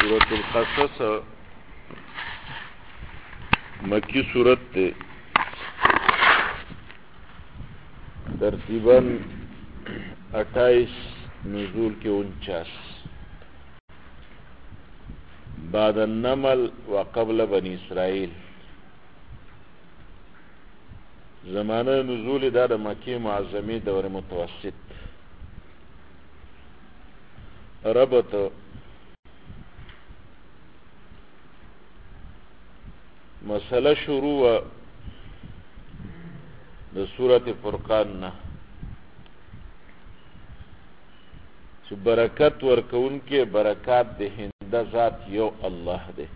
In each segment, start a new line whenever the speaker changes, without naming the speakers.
سورة القصص مکی سورت تے ترتیباً 28 نزول کے 49 بعد النمل وقبل بنی اسرائیل. زمانه نزول دا د مکی معظمی دور متوسط. ربط مسئله شروع د سورت فرقان نه چې برکت ورکون کې برکات د هنده ذات یو الله دی.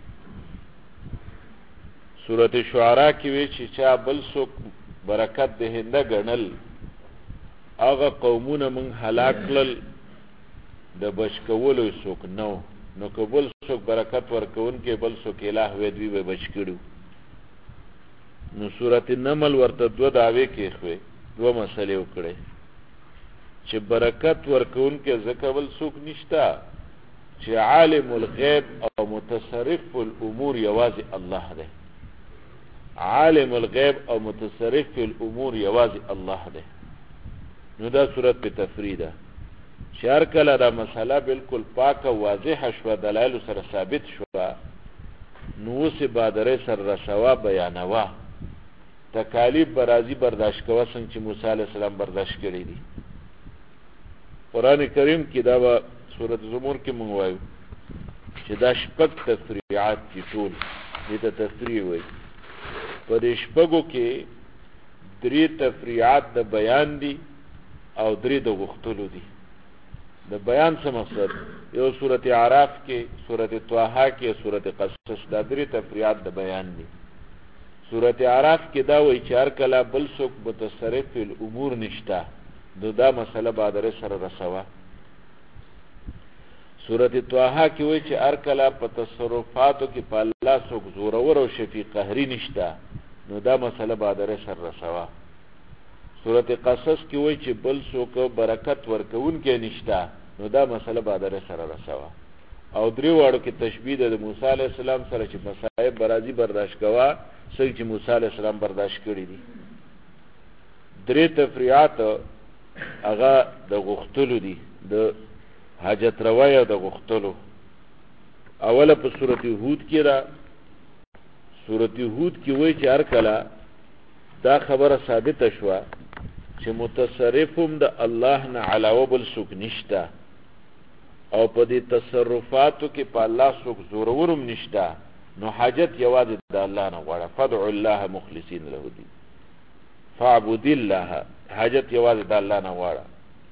سورت شعراء کې وی چې چا بل څوک برکت د هنده ګڼل هغه قومونه من هلاک کړل د بچ کولو څوک نو که بل څوک برکت ورکون کې بل څوک الہ وی دوی به بچ کړو. نو سورت النمل ورته دو دعوی کې خوي دو مسئلې وکړي چې برکت ورکون کې ځکه بل څوک نشتا چې عالم الغیب او متصرف الامور یوازې الله دی. عالم الغیب او متصرف الامور یوازې الله دی. نو دا صورت په تفریده چې هر کله دا مسله بالکل پاک او واضح شوه دلایل سره ثابت شوه نو اوس بادره سر رسوا بیانوا تکالیف برازی برداشت کوه څنګه چې موسی علیه السلام برداشت کړی دي. قرآن کریم کې دا به سورت زمر کې مونږ وایو چې دا شپږ تفریعات دي. ټول دې ته تفریع وایي. په دې شپږو کې 3 تفریعات د بیان دي او 3 د غوښتلو دي. د بیان څه مقصد؟ یو سورت اعراف کې، سورت طه کې، سورت قصص، دا 3 تفریعات د بیان دي. سورت اعراف کې دا وایي چې هر کله بل څوک متصرف الامور نشته نو دا مسله بادره سره رسوه. سورت طه کې وایي چې هر کله په تصرفاتو کې په الله څوک زورور او شفیع قهري نشته نو دا مسله بادره سره رسوه. سورت قصص کې وایي چې بل څوک برکت ورکون کې نشته نو دا مسله بادره سره رسوه. او 3 واړو کې تشبیه د موسی علیه السلام سره چې مصائب برازي برداشت کوه څنګه چې موسی علیه السلام برداشت کړي دي. 3 تفریعات هغه د غختلو دي، د حاجت روای او د غختلو. اوله په سورت هود کې را سورت هود کې وایي چې هر کله دا خبره ثابته شوه چې متصرفم د الله نه علاوه بل څوک نشته او په دې تصرفاتو کې په الله څوک زورورم نشته نو حاجت یوازې د الله نه غواړه. فدع الله مخلصین له الدین فاعبد الله. حاجت یوازې د الله نه غواړه.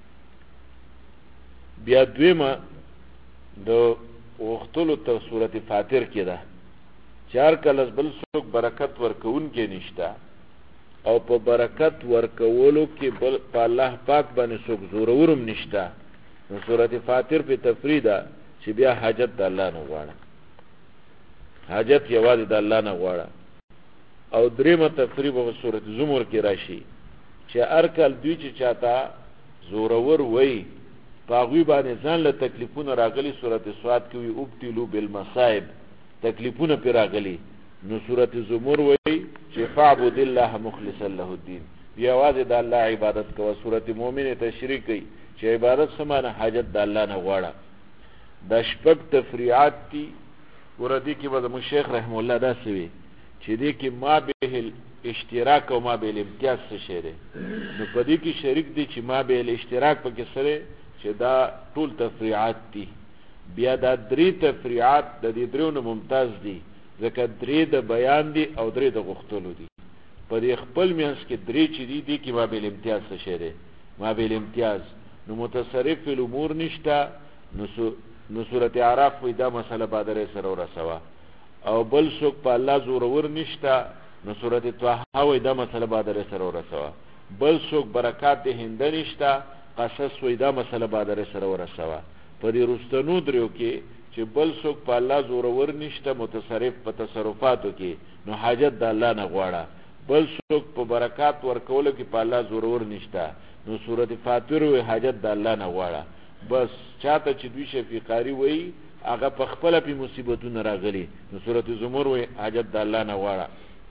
بیا دویمه د وختلو ته سورت فاتر کې ده چې هر کله بل څوک برکت ورکون کې نشته او په برکت ورکولو کې بل په الله پاک باندې څوک زورورم نشته نو سورت فاتر په تفریده چې بیا حاجت د الله نه غواړه. حاجت یوازې د الله نه غواړه. او دریمه تفریب په سورت زمر کې راشي چې هر کله دوی چې چاته زورور وای پاغوی باندې ځان له تکلیفونه راغلي سورت سواد کې وي ابتلوا بالمصائب تکلیفونه پر راغلي نو سورت زمر وای چې فعبد الله مخلصا له الدين یوازې د الله عبادت کوه. سورت مؤمن تشریح کوي چې عبادت سمانه حاجت د الله نه غواړه. دا شپږ تفریعات دي. وردی کې به زموږ شیخ رحم الله داسې وي چې دې کې ما به الاشتراک او ما به الامتیاز څه شی دی نو په دې کې شریک دي چې ما به الاشتراک پکې سره چې دا ټول تفریعات دي. بیا دا 3 تفریعات د دې 3 نه ممتاز دي ځکه 3 د بیان دي او 3 د غختلو دي. په دې خپل میانس کې 3 چې دي کې ما به الامتیاز څه شی دی ما به الامتیاز نو متصرف الامور نشته نو سورت اعراف وی دا مسله بادره سره ورسوه. او بل څوک په الله زورور نشته نو سورت طه وی دا مسله بادره سره ورسوه. بل څوک برکات د هنده نشته قصص وی دا مسله بادره سره ورسوه. په دې رستنو دریو کې چې بل څوک په الله زورور نشته متصرف په تصرفاتو کې نو حاجت د الله نه غواړه. بل څوک په برکات ورکولو کې په الله زورور نشته نو سورت فاتر وی حاجت د الله نه غواړه. بس چاته چې دوی شفیع قاری وی هغه په خپل په مصیبتونو راغلي نو سورۃ زمر وی حاجت د الله نه واړه.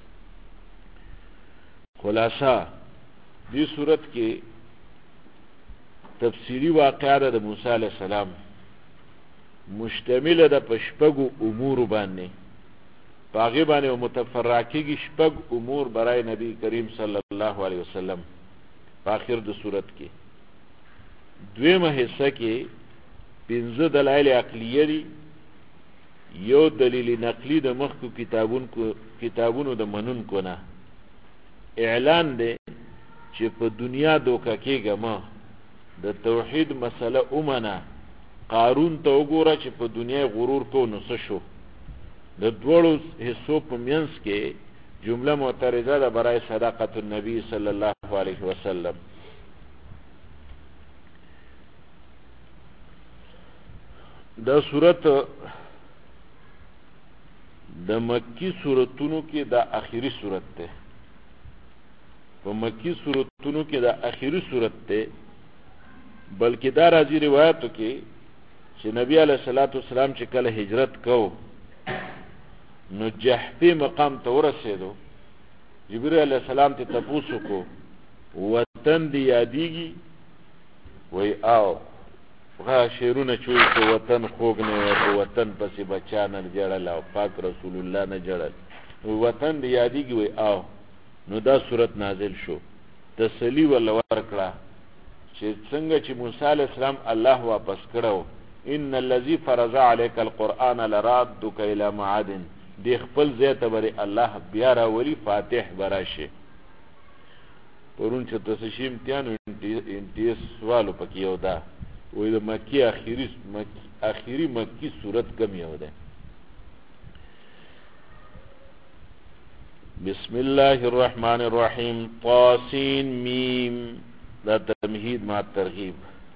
خلاصہ دې سورۃ کې تفسیری واقعه د موسی علیہ السلام مشتمل ده په شپږو امور باندې، پاغه باندې متفرقېږي شپږ امور برای نبی کریم صلی الله علیه وسلم په اخر د سورۃ کې. دویمه حصہ کې 15 دلایل عقلیه دي، یو دلیل نقلی د مخکو کتابونو د منونکو نه اعلان دی چې په دنیا دوکه کېږه ما د توحید مسله اومنه. قارون ته وګوره چې په دنیا غرور کو نو څه شو. د دوړو حصو په منځ کې جمله معترضه ده برای صداقت النبی صلی الله علیه وسلم. دا صورت د مکی صورتونو کې دا اخیری صورت ده. په مکی صورتونو کې دا اخیری صورت ده، بلکې دا راځي روایتو کې چې نبی علیہ الصلوۃ والسلام چې کله هجرت کو نو جحفی مقام ته ورسېدو. جبرئیل علیہ السلام ته تپوسو کو وطن دی یادېږي؟ وی آو هغه شعرونه چوي چې وطن خوږ نه و، وطن پسې بچا نه جړل او پاک رسول الله نه جړل. وطن دی یادېږي؟ وی آو. نو دا صورت نازل شو تسلی ولا ورکړه چې څنګه چې موسی علیہ السلام الله واپس کړو، ان الذي فرض عليك القرآن لرادك الى معاد، دی خپل ځای ته بری الله بیا راولي فاتح براشه. پرون چې تاسو شي امتحان انټیس سوالو پکې یو دا وې د مکی اخیری مکی صورت کم یو ده. بسم الله الرحمن الرحیم. طاسین میم دا تمهید ما ترغیب.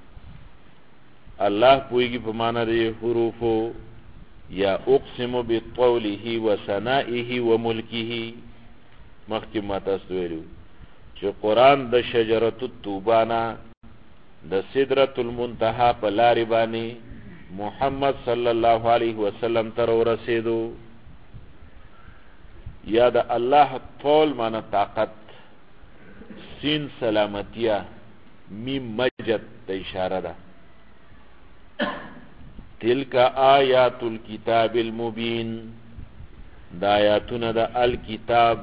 الله پویږي په معنا د حروفو یا اقسم بطوله وسنائه وملكه. مخکې ما تاسو ویلو چې قرآن د شجرة الطوبانا د سدرة المنتهى په لارې باندې محمد صلی الله علیه وسلم تر ورسېدو. یا د الله طول معنا طاقت، سین سلامتیا، میم مجد ته اشاره ده. تلک آیات الكتاب المبین، دا آیاتونه د الکتاب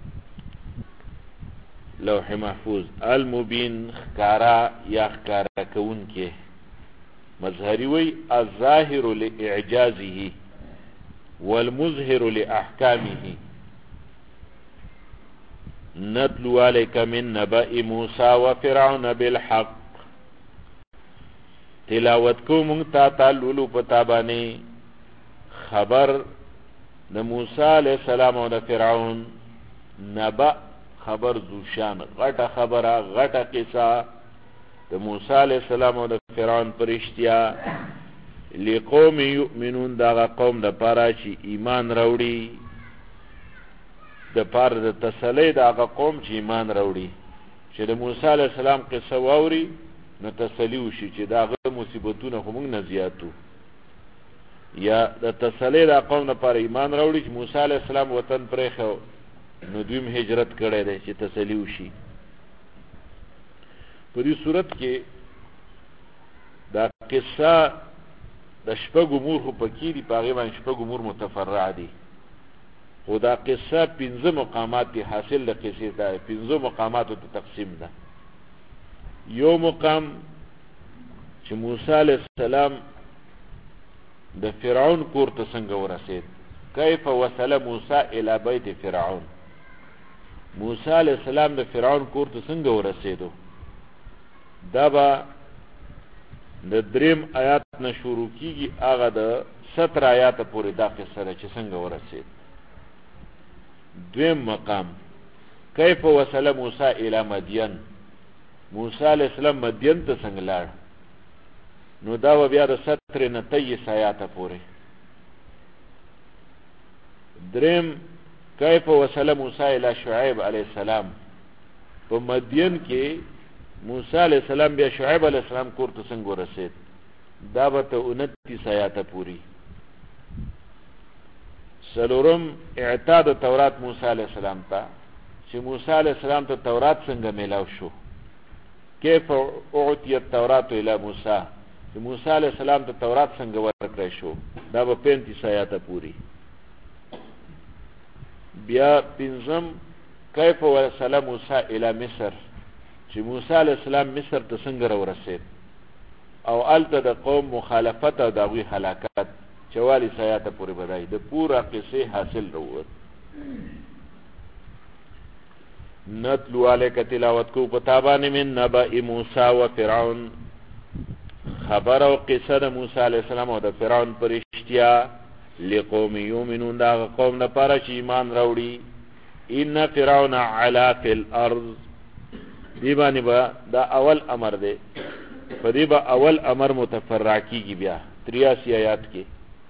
لوح محفوظ المبین خکارا یا خکارا کون کې مظهری وی الظاهر لإعجازه والمظهر لأحکامه. نتلو عليك من نبأ موسى وفرعون بالحق، تلاوت کو مونږ تا تعللو پتا باندې خبر د موسی علیہ السلام او د فرعون. نبأ خبر ذوشان، غټه خبره غټه قصه د موسی علیہ السلام او د فرعون پرشتیا. لقوم یؤمنون، دا قوم د پاره چې ایمان راوړي، د پاره د تسلی دا قوم چې ایمان راوړي چې د موسی علیہ السلام قصه واوري نو تسلی وشي چې دا غو مصیبتونه هم نه زیاتو. یا د تسلی دا قوم لپاره ایمان راوړي چې موسی علیہ السلام وطن پرې خو نو دویم هجرت کړی دی چې تسلی وشي. په دې صورت کې دا قصه د شپږ امور خو پکې دي، په هغې باندې شپږ امور متفرع دي، خو دا قصه 15 مقامات دي. حاصل د قصې دا 15 مقاماتو ته تقسیم ده. یو مقام چې موسی علیہ السلام د فرعون کور ته څنګه ورسید، کیف وصل موسی الی بیت فرعون. موسی علیہ السلام د فرعون کور ته څنګه ورسېدو، دا به د دریم آیات نه شروع کیږي، هغه د 17 آیات پورې دا قصه ده چې څنګه ورسید. دویم مقام کیف وصل موسی الی مدین، موسی علیہ السلام مدین ته څنګه لاړ، نو دا بیا د 17 نه 23 آیات پورې. دریم کیف وصل موسی الی شعیب علیہ السلام، په مدین کې موسی علیہ السلام بیا شعیب علیہ السلام کور ته څنګه ورسید، دا به ته 29 آیات پوری. سلورم اعتاد تورات موسی علیہ السلام ته چې موسی علیہ السلام ته تورات څنګه میلاو شو کیف اعطی التورات الى موسی چې موسی علیہ السلام ته تورات څنګه ورکړی شو دا به 35 آیاته پوری بیا پنځم کیف وصل موسی الى مصر چې موسی علیہ السلام مصر ته څنګه ورسید او الته د قوم مخالفت او دغوی هلاکت 44 آیاته پوری بدای د پورا قصه حاصل وروت نتلو علیک تلاوت کو پتابان من نبأ موسی و فرعون خبر او قصه د موسی علیہ السلام او د فرعون پرشتیا لقوم یؤمنون دا قوم نه پاره چې ایمان راوړي ان فرعون علا فی الارض دی باندې با دا اول امر دی په دې با اول امر متفرع کیږي بیا 83 آیات کې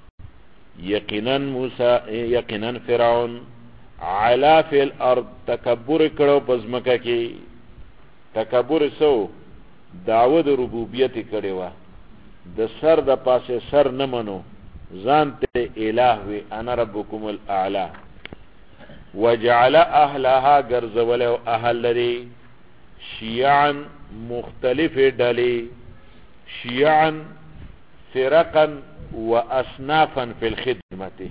یقینا فرعون علا فی الارض تکبر کړو پزمکه کې تکبر سو دعوت ربوبیت کړي وا د سر د پاسه سر نه منو ځان ته الہ وی انا ربکم الاعلى وجعل اهلها غرزول او اهل لري شیعا مختلف ډلې شیعا فرقا واصنافا في الخدمه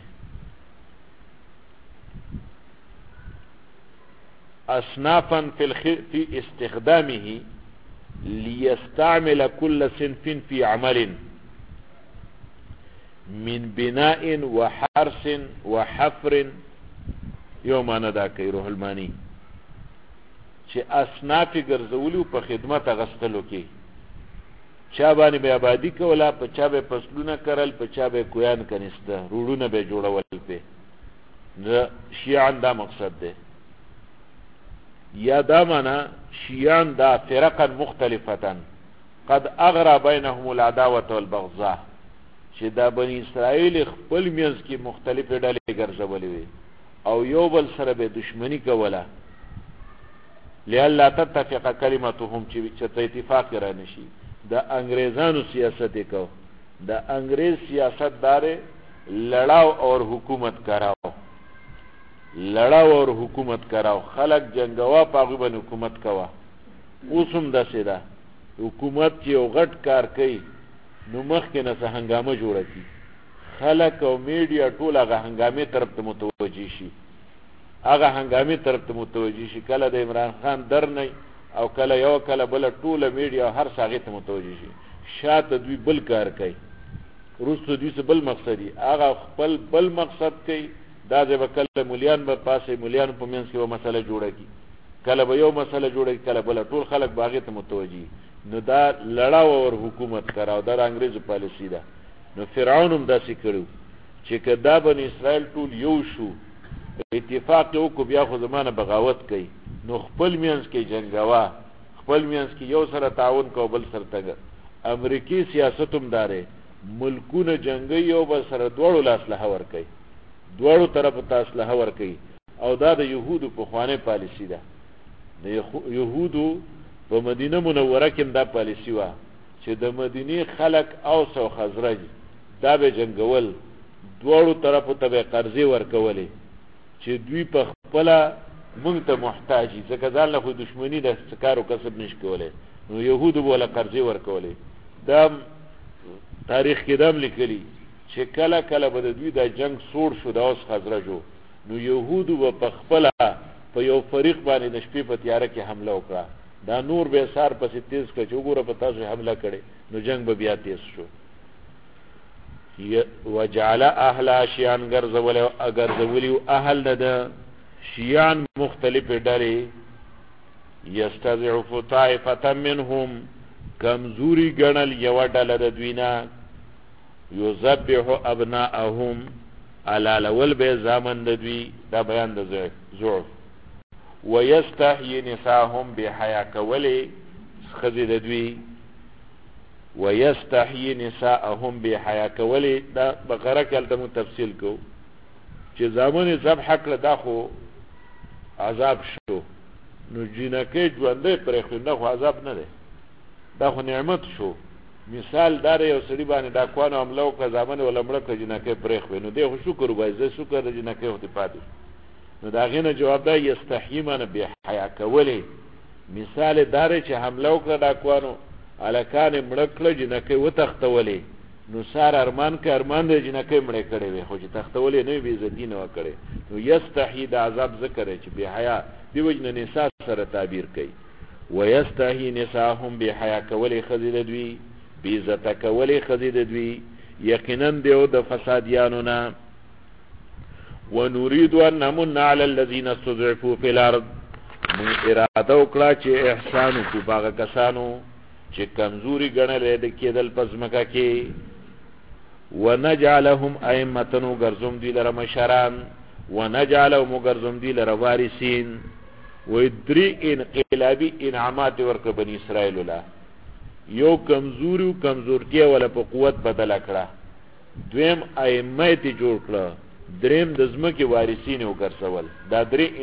اصنافا في استخدامه ليستعمل كل صنف في عمل من بناء وحرس وحفر یو معنا دا کوي روح المانی چې اصناف ګرځولو په خدمت غستلو کې چا باندې به آبادی کوله په چا به فصلونه کرل په چا به کویان کنيسته روړونه به جوړول په شیعان دا مقصد ده یا دا معنا شیعان دا فرقا مختلفه قد اغرى بينهم العداوه والبغضاء چې دا بنی اسرائیل خپل میانس کې مختلفه ډلې ګرځولې وي او یو بل سره به دشمنی کوله لئلا تتفق کلمتهم چې اتفاق را نشي د انګريزانو سیاست کو د انګريز سیاست دار لڑاو اور حکومت کراو خلق جنگوا پاغو بن حکومت کوا اوسم د سیدا حکومت چې یو غټ کار کوي نو مخ کې نه هنګامه جوړه کی خلق او میډیا ټول هغه هنګامه طرف ته متوجي شي کله د عمران خان در نه او کله یو کله بل ټول میډیا هر څاغه ته متوجي شي شاته دوی بل کار کوي روسو دوی څه بل مقصدی هغه خپل بل مقصد کوي دا د وکړه مليان په پاسه مليان په منځ کې و مسله جوړه کی کله به یو مسله جوړه کله بل ټول خلک باغې ته متوجي نو دا لړاو او حکومت کراو دا انګريزو پالیسی ده نو فرعون هم داسې کړو چې کدا بن اسرائیل ټول یو شو اتفاق یو کو بیا خو زمانه بغاوت کوي نو خپل میانس کې جنگوا خپل میانس کې یو سره تعاون کو بل سره تګ امریکای سیاستوم داره ملکونه جنگي یو بل سره دوړو لاسله ور کوي دوړو طرف ته اسلحه ور کوي او دا د يهودو په خوانه پالیسی ده د يهودو په مدینه منوره کې دا پالیسی و چې د مدینه خلک اوس او خزرج دا به جنگول دوړو طرف ته به قرضې ور کولې چې دوی په خپل مونږ ته محتاجي ځکه ځان له دښمنی د سکارو کسب نش کولې نو يهودو ولا قرضې ور کولې دا تاریخ کې دم لیکلي چې کله کله به دوی د جنگ سوړ شو د اوس خزرجو نو يهودو په خپل په یو فریق باندې د شپې په تیاره کې حمله وکړه دا نور به سار پسې تیز کړ چې وګوره په تاسو حمله کړي نو جنگ به بیا تیز شو وجعل اهل شیان غرزولی اهل د شیان مختلف ډلې یستضعف طائفه منهم کمزوری ګڼل یو ډله د دوینا یذبح ابناءهم علالول به زامن د دوی دا بیان د ضعف ويستحيي نساهم بحیا کولی خزی د دوی ويستحيي نساءهم بحیا کولی دا بقره کې الته تفصیل کو چې زامن ذبح کړه دا خو عذاب شو نو جنکه ژوندې پرې خو نه خو عذاب نه ده دا خو نعمت شو مثال دار یو سړي باندې ډاکوانو حمله وکړه زامن ولا مړه کړه جنکۍ پرېښ وی نو دی خو شکر وبایي زه شکر د جنکۍ وختې پاتې نو د هغې نه جواب دا یستحیي معنی بې حیا کولی مثال دار چې حمله وکړه ډاکوانو هلکان یې مړه کړه جنکۍ وتښتولې نو سار ارمان که ارمان د جنکۍ مړې کړې وې خو چې تښتولې نه وي بېعزتي نه وه کړې نو یستحیي د عذاب ذکر دی چې بې حیا دې وجې نه نسا سره تعبیر کوي ویستحیي نساهم بې حیا کولی ښځې د دوی بېعزته کولی ښځې د دوی یقینا دیو د فسادیانو نه ونريد ان نمن على الذين استضعفوا في الارض من اراده وکړه چې احسان وکړو هغه کسانو چې کمزوري ګڼل کېدل په ځمکه کې ونجعلهم ائمه وګرځوم دوی لره مشران ونجعلهم وګرځوم دوی لره وارثین ودري انقلابي انعامات ورکړه بني اسرائیل له یو کمزورتیا ولا په قوت بدل کړه دویم ائمه ته جوړ کړه دریم د ځمکې وارثین وګرځول دا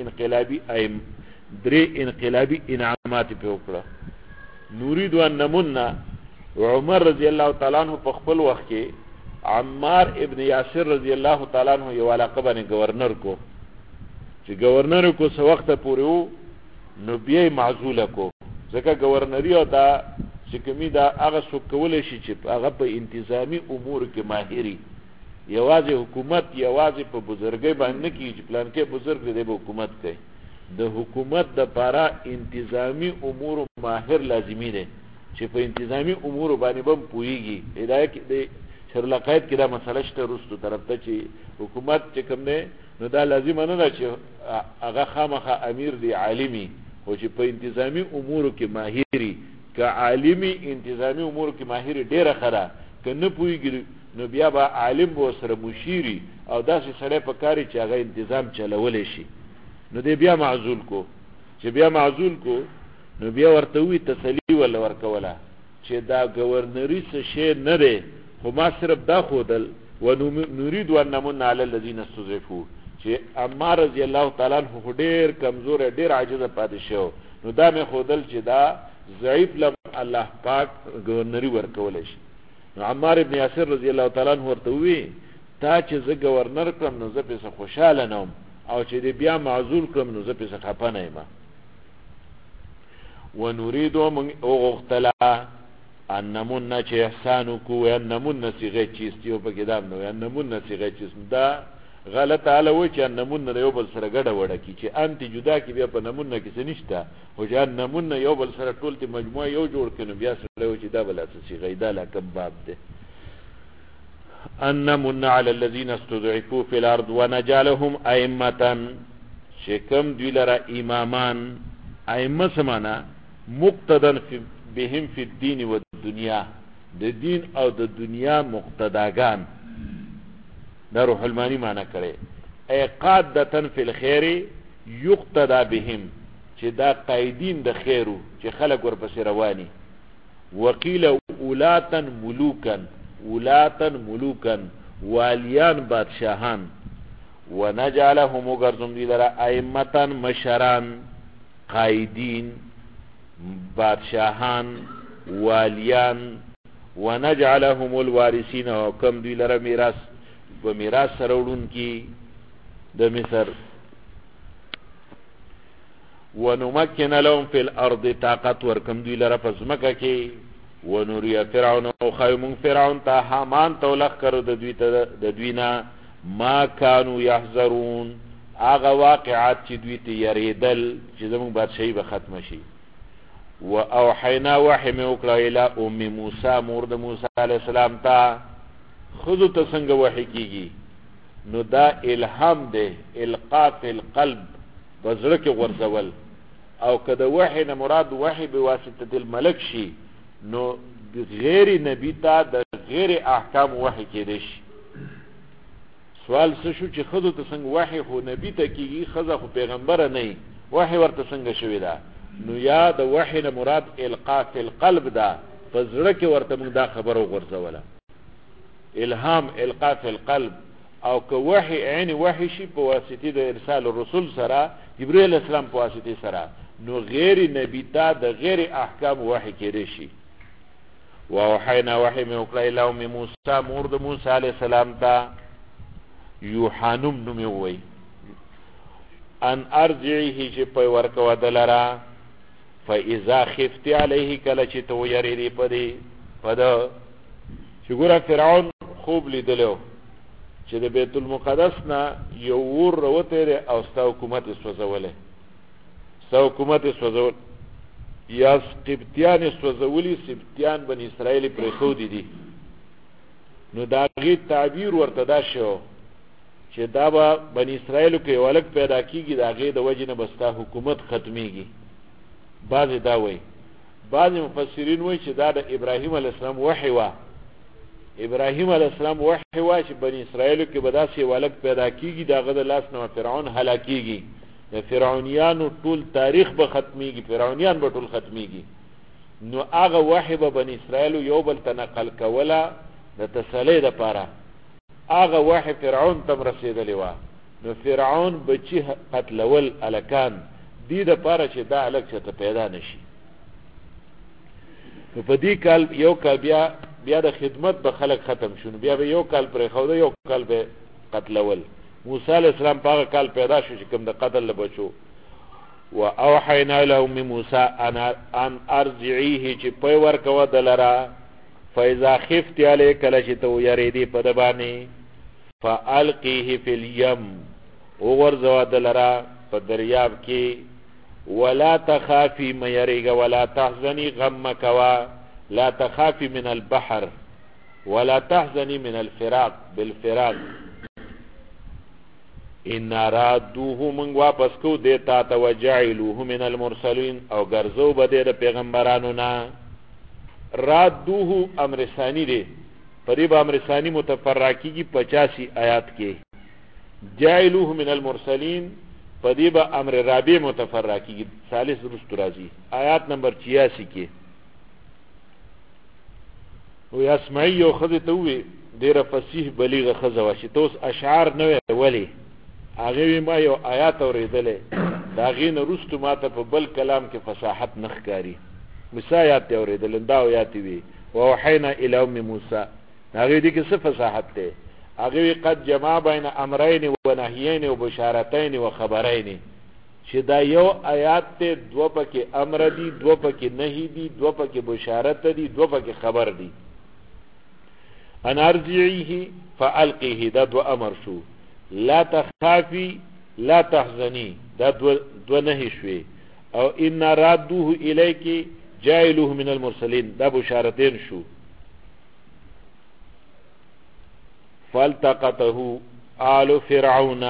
درې انقلابي انعامات په وکړه نورید و نمون عمر رضی الله تعالی عنہ په خپل وخت کې عمار ابن یاسر رضی الله تعالی عنہ یو علاقه باندې گورنر کو چې گورنر کو څو وخت پورې وو نو بیا معزول کو ځکه گورنری او دا چې کومي دا هغه څوک کولای شي چې هغه په انتظامی امور کې ماهری یوازې حکومت یوازې په بزرګۍ باندې نه کیږي پلان کې بزرګ دی به حکومت کوي د حکومت د پاره انتظامی امور ماهر لازمی دی چې په انتظامی امور باندې بم پويږي هدايه کې د شرلقایت کې دا مسله شته رستو طرف ته چې حکومت چې کوم نه نو دا لازم نه ده چې هغه خامخه امیر دی عالمي او چې په انتظامی امور کې ماهری که عالمي انتظامی امور کې ماهری ډیره خره کنه پويږي نو بیا به عالم و سره مشیری او داسې سړی په کاری چې هغه انتظام چلولی شي نو دی بیا معزول کو چې بیا معزول کو نو بیا ورته وی تسلی ولا ورکوله چې دا گورنری څه شی نه دی خو ما صرف دا خودل و نريد ان نمن على الذين استضعفوا چې عمار رضی الله تعالی عنہ ډیر کمزور ډیر عاجز پاتې شو نو دا مې خودل چې دا ضعیف لم الله پاک گورنری ورکول شي نو عمار ابن یاسر رضی الله تعالی عنہ ورته وی تا چې زه گورنر کړم نو زه په خوشاله نوم او چې دې بیا معزول کړم نو زه په خپه نه یم ونريد من اوغتلا ان نمن چې احسان کو ان نمن صيغه چیستیو په کتاب نو ان نمن صيغه چیست دا غلط اله و چې ان نمن یو بل سره ګډه وړه کی چې انت جدا کی بیا په نمن کې څه نشته او چې ان نمن یو بل سره ټول ته مجموعه یو جوړ کړي بیا سره و چې دا بل صيغه دا لکه باب ده ان نمن على الذين استضعفوا في الارض ونجعلهم ائمه شکم دوی لره امامان ائمه سمانا مقتدن بهم فی الدین و الدنیا د دین او د دنیا مقتداگان دا روح المانی معنی کرے ای قادتن فی الخیر یقتدا بهم چې دا قائدین د خیرو چې خلق ورپسې رواني وقیل اولاتن ملوکن والیان بادشاهان ونجعلهم غرزم دی لرا ائمتن مشران قائدین بادشاهان والیان ونجعلهم الوارثین وکم دی لره میراث سرولون کی د مصر ونمکن لهم فی الارض طاقت ورکم دی لره پسمکه کی ونوری فرعون او خیمون فرعون تا حامان تولخ کرو د دوینا ما کانوا یحذرون اغه واقعات چې دوی ته یریدل چې زمون بادشاہي به ختم شي و اوحینا وحی میں اکلا الى ام موسیٰ مورد موسیٰ علیہ السلام تا خودو تا سنگ وحی کی گی نو دا الہام دے القاء فی القلب بزرک غرزول او کدا وحی نمراد وحی بواسطة الملک شی نو غیر نبی تا دا غیر احکام وحی کی دیش سوال سشو چی خودو تا سنگ وحی خو نبی تا کی گی خزا خو پیغمبر نئی وحی ورطا سنگ شوی دا نو یا د وحی نه مراد القاء فی القلب دا فزړه کې ورته موږ دا خبرو غورځوله الهام القاء فی القلب او که وحی عین وحی شي په واسطه د ارسال الرسول سره جبرئیل اسلام په واسطه سره نو غیر نبی تا د غیر احکام وحی کېږي شي ووحینا وحی می وکړه الی ام موسی مور د موسی علیه السلام ته یوحانم نومې ووی ان ارجعیه چې پی ورکوه دلره فاذا خفت علیه کله چې ته ویریدې په ده چې ګوره فرعون خوب لیدلو چې د بیت المقدس نه یو ور راوتی دی او ستا حکومت یې سوځولی یا قبطیان یې سوځولي سبطیان بن اسرائیل یې پرېښودي دي نو د هغې تعبیر ورته دا شو چې دا به بن اسرائیلو کې یو هلک پیدا کېږي د هغې د وجې نه به ستا حکومت ختمیږي بعضې دا وایي بعضې مفسرین وایي چې دا د ابراهیم علیه السلام وحی وه ابراهیم علیه السلام وحی وه چې بن اسرائیلو کې به داسې یو هلک پیدا کېږي د هغه د لاس نه فرعون هلاکېږي د فرعونیانو ټول تاریخ به ختمیږي فرعونیان به ټول ختمیږي نو هغه وحی به بن اسرائیلو یو بل ته نقل کوله د تسلی دپاره هغه وحی فرعون ته م رسېدلې وه نو فرعون بچي قتلول هلکان دې دپاره چې دا هلک چېرته پیدا نه شي نو په دې کال یو کال بیا د خدمت به خلک ختم شو بیا به یو کال پرېښوده یو کال به قتلول موسی علیه السلام په هغه کال پیدا شو چې کوم د قتل له بچو و اوحینا الی ام موسی ان ارجعیه چې پی ورکوه د لره فاذا خفت علیه کله چې ته ویرېدې په ده باندې فالقیه فی الیم وغورځوه د لره په دریاب کې ولا تخافی میریگا ولا تحزنی غم مکوا لا تخافی من البحر ولا تحزنی من الفراق بالفراق ان رادوه من واپس کو دیتا توجعلوه من المرسلین او ګرځو بده د پیغمبرانو نه رادوه امر ثانی دی پریب امر ثانی متفرقی 85 آیات کې جعلوه من المرسلین پدیب امر رابع متفرقی ثالث درست راځي آیات نمبر 86 کې و اسمعی او خذ ته وی ډیره فصیح بلیغه خزوا چې توس اشعار نه ولی هغه ما یو آیات اوریدلې دا غین رستو ماته په بل کلام کې فصاحت نخکاری مسایات اوریدل دا آیات وی او وحینا الی ام موسی هغه دې کې څه فصاحت ده هغه قد جمع بین امرین و نهیین و بشارتین و خبرین چې دا یو آیات ته دو پکې امر دي دو پکې نهی دي دو پکې بشارت دي دو پکې خبر دي ان ارجعیه فالقیه دا دو امر شو لا تخافی لا تحزنی دا دو نهی شوی او ان رادوه الیک جاعلوه من المرسلین دا بشارتین شو فالتقطه آل فرعون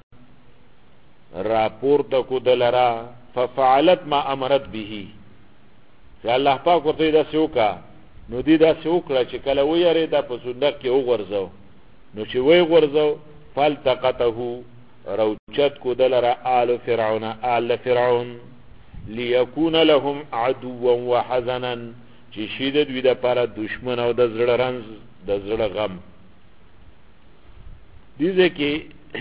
راپورته کو دلرا ففعلت ما امرت به چې الله پاک ورته دا سوکا نو دی دا سوکړه چې کله ویری دا په صندوق کې وغورځو نو چې وی غورځو فالتقطه روچت کو دلرا آل فرعون ليكون لهم عدوا وحزنا چې شیدت وی د پاره دشمن او د زړه رنز د زړه غم دیزه کې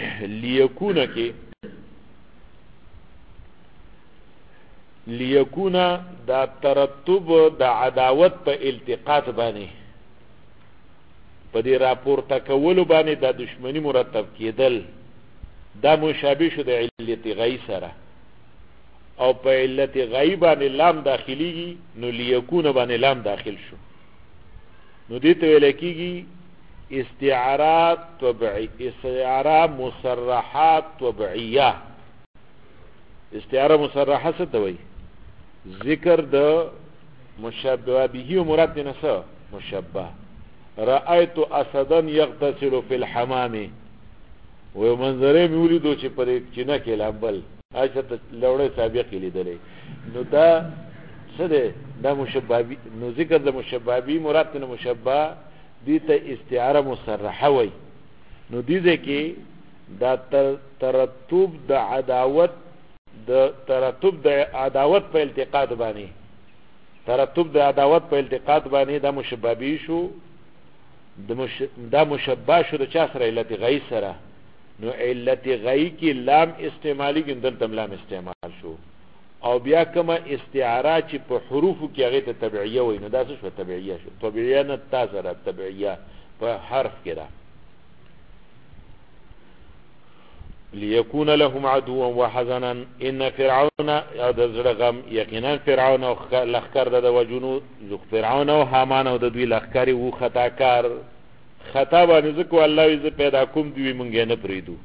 لیکونه دا ترتب د عداوت په التقاط باندې په دې راپورته کولو باندې د دشمنی مرتب کېدل دا مشابه شو د علت غی سره او په علت غی باندې لام داخليږي نو لیکونه باندې لام داخل شو نو دې ته ویل کېږي استعارات طبعی استعاره مصرحات طبعیه استعاره مصرحه څه ته وایي ذکر د مشبه به او مراد نه څه مشبه رأيت اسدا يغتسل في الحمام و منظره میولیدو چې پرې چینه کې لامبل اجه لوړې سابق لیدلې نو دا څه ده دا مشبه نو ذکر د مشبه مراد نه مشبه دیتا استعاره مصرحه وی نو دیده که دا ترتب دا عداوت په التقاط بانی ترتب دا عداوت په التقاط بانی دا مشبابی شو دا مشبه شو دا چا سره علت غی سره نو علت غی کی لام استعمالی گندل تم لام استعمال شو او بیا کومه استعاره چې په حروفو کې هغه ته تبعیه وای نو دا څه شو تبعیه شو تبعیه نه تاسره تبعیه په حرف کې را ليكون لهم عدوا وحزنا ان فرعون او د زړه غم یقینا فرعون او لخر د وجنود فرعون او حامان او د دوی لخر وو خطاکار خطا باندې ځکو الله یې پیدا کوم دوی مونږ نه پریدو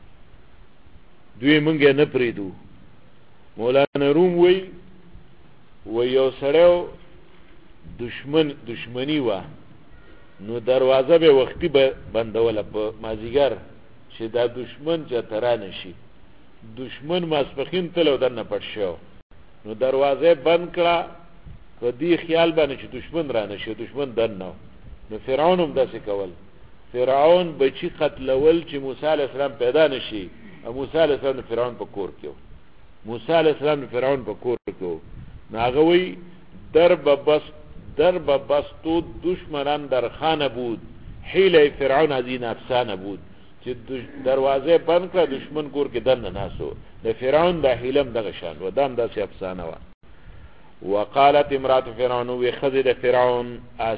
مولانا روم وی یو سړیو دشمنی وا نو دروازه به وختي بندوله په مازیګر چې دا دشمن چې ترانه شي دشمن ماسپخین تلو دنه پټ شو نو دروازه بند کړه په دې خیال باندې چې دشمن را نشي دشمن دنه نو فرعون هم داسې کول فرعون بچی قتلول چې موسی علیه السلام پیدا نشي موسی علیه السلام فرعون په کور کې موسی علیه السلام فرعون په کور کې ناغه وی درب بستو دشمنان در خانه بود حیله فرعون ازین افسانه بود چې دروازه بند کړه دشمن کور کې دنه ناسو د فرعون د حیلم دغه شان و دام داسې افسانه و وقالت امرات فرعون وخذ فرعون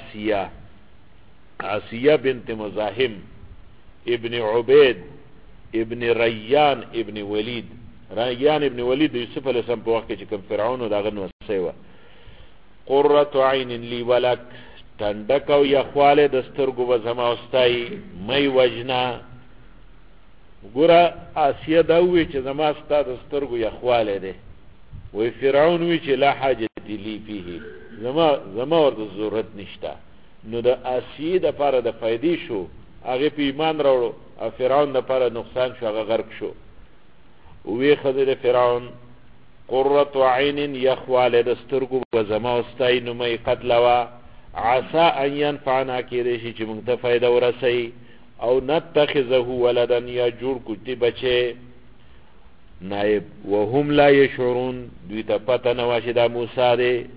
آسیه بنت مزاحم ابن عبید ابن ریان ابن ولید د یوسف علیه السلام په وخت کې چې کوم فرعون او دغه نو سیوه قرة عین لی ولک تندک او یخواله د سترګو و زما واستای مې وجنا ګوره آسیه دا وی چې زما ستاد سترګو یخواله ده وی فرعون وی چې لا حاجت لی فيه زما ورته ضرورت نشته نو د آسیه د لپاره د فائدې شو هغه په ایمان راوړو او فرعون د لپاره نقصان شو هغه غرق شو وی خذ فرعون قرة عین یخواله د سترګو و زما واستای نو مې قتلوا عسى ان ينفعنا کېدې شي چې موږ ته فائدہ ورسي او نتخذه ولدا یا جوړ کوتی بچي نائب وهم لا يشعرون دوی ته پته نه واشي دا موسی دی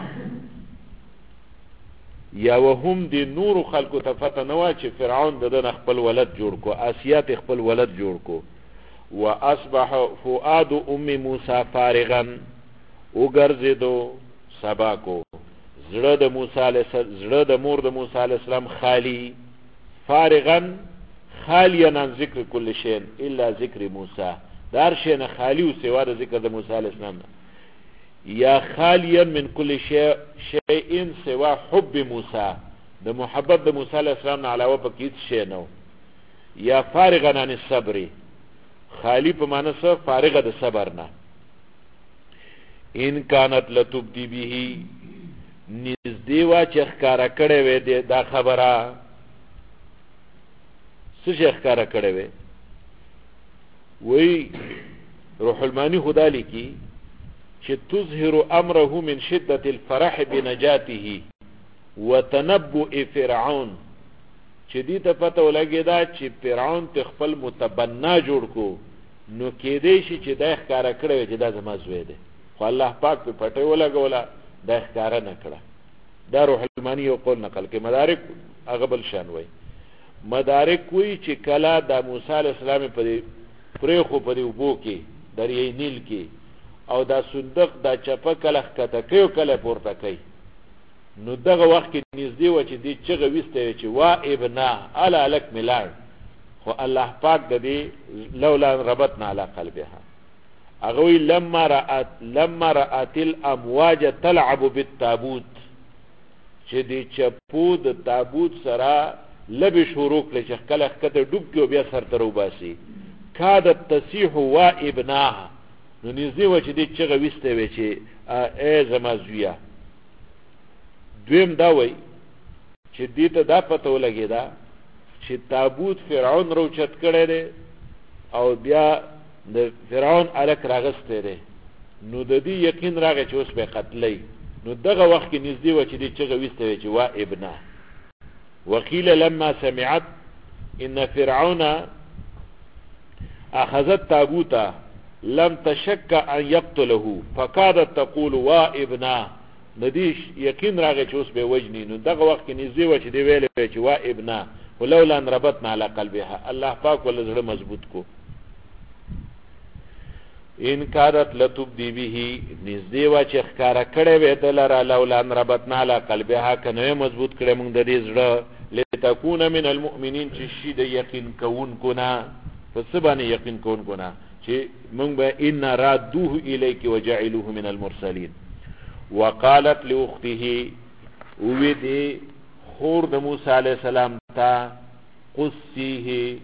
یا وهم دی نور خلقو ته پته نه وا چې فرعون دغه خپل ولد جوړ کو آسیات خپل ولد جوړ کو واصبح فؤاد ام موسی فارغا وګرځیدو سبا کو زړه د مور د موسی علیه السلام خالی فارغا خالیا عن ذکر کل شیء الا ذکر موسی دار شی نه خالی او سوا د ذکر د موسی علیه السلام یا خالیا من کل شیء سوا حب موسی د محبت د موسی علیه السلام نه علاوه په هیڅ شی نه یا فارغا عن الصبر خالی په معنی سره فارغه د صبر نه ان كانت لتبدي به نزدې وا چې ښکارا کړې وې دا خبره څه ښکارا کړې وې وی روح المانی خدا لیکي چې تظهر امره من شدة الفرح بنجاته وتنبؤ فرعون چې دې ته پته ولګی دا چې فرعون ته خپل متبنا جوړ کو نو کېدې شي چې دا ښکارا کړې چې دا زما زوی دی خو الله پاک په پټه ولګولا دا ښکارا نه کړه دا روح المانی یو قول نقل کې مدارک هغه بل شان وای مدارک وی چې کله د موسی علی السلام په پرېخو په وبو کې دریای نیل کې او دا صندوق دا چپه کله کته کوي کله پورته کوي نو دغه وخت کې نږدې و چې دې چغه وسته چې وا ابنا الا لك ملال خو الله پاک د دې لولا ربطنا على قلبها هغه لما رات الامواج تلعب بالتابوت چې دې چپو د تابوت سره لبي شروع کړي چې کله کته ډوب کې بیا سر تر وباسي کادت تصيح وا ابناها نو نږدې و چې دې چغه وسته و چې ای زما زویا دویم دا وای چې دې ته دا پته ولګی دا چې تابوت فرعون روچت کړي دی او بیا د فرعون الک راغسته دی نو د دې یقین راغی چې اوس به قتلې نو دغه وخت کې نږدې و چې دې چغه وسته چې وا ابنه وقيل لما سمعت ان فرعون اخذت تابوتا لم تشك ان يقتله فكادت تقول وا ابنه ندیش یقین راغی چې اوس به وجنی نو دغه وخت کې نږدې و چې دی ویل چې وا ابنه ولولا ان ربطنا على قلبها الله پاک ول زړه مضبوط کو ان کادت لتبدی به نزدې وا چې ښکارا کړې وې د لره لولا ان ربطنا علی قلبها کنه مضبوط کړې موږ د دې زړه لتكون من المؤمنین چې شي د یقین کوونکو نه پس باندې یقین کوونکو نه چې موږ به ان رادوه الیک وجعلوه من المرسلین. وقالت لاخته وی دی خور د موسی علیہ السلام تا قصیه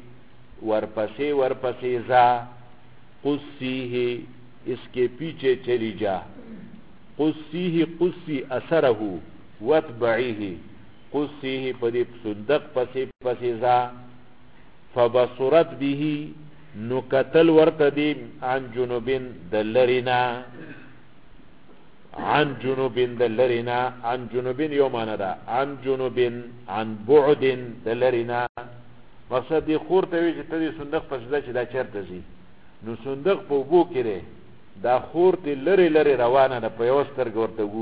ورپسې زا قصیه اس کے پیچھے چلی جا قصیه قصی اثره واتبعیه قصیه پدی صندق پسی زا فبصرت به نو قتل ورتدی عن جنوبین دلرینا عن جنوبین یومانا دا عن جنوبین عن بعدین دلرینا مقصد دی خور تاوی چه تا دی صندق پسیده چه دا چرت زی نو صندق په بو کړي دا خور ته لری روانه ده په یو سترګ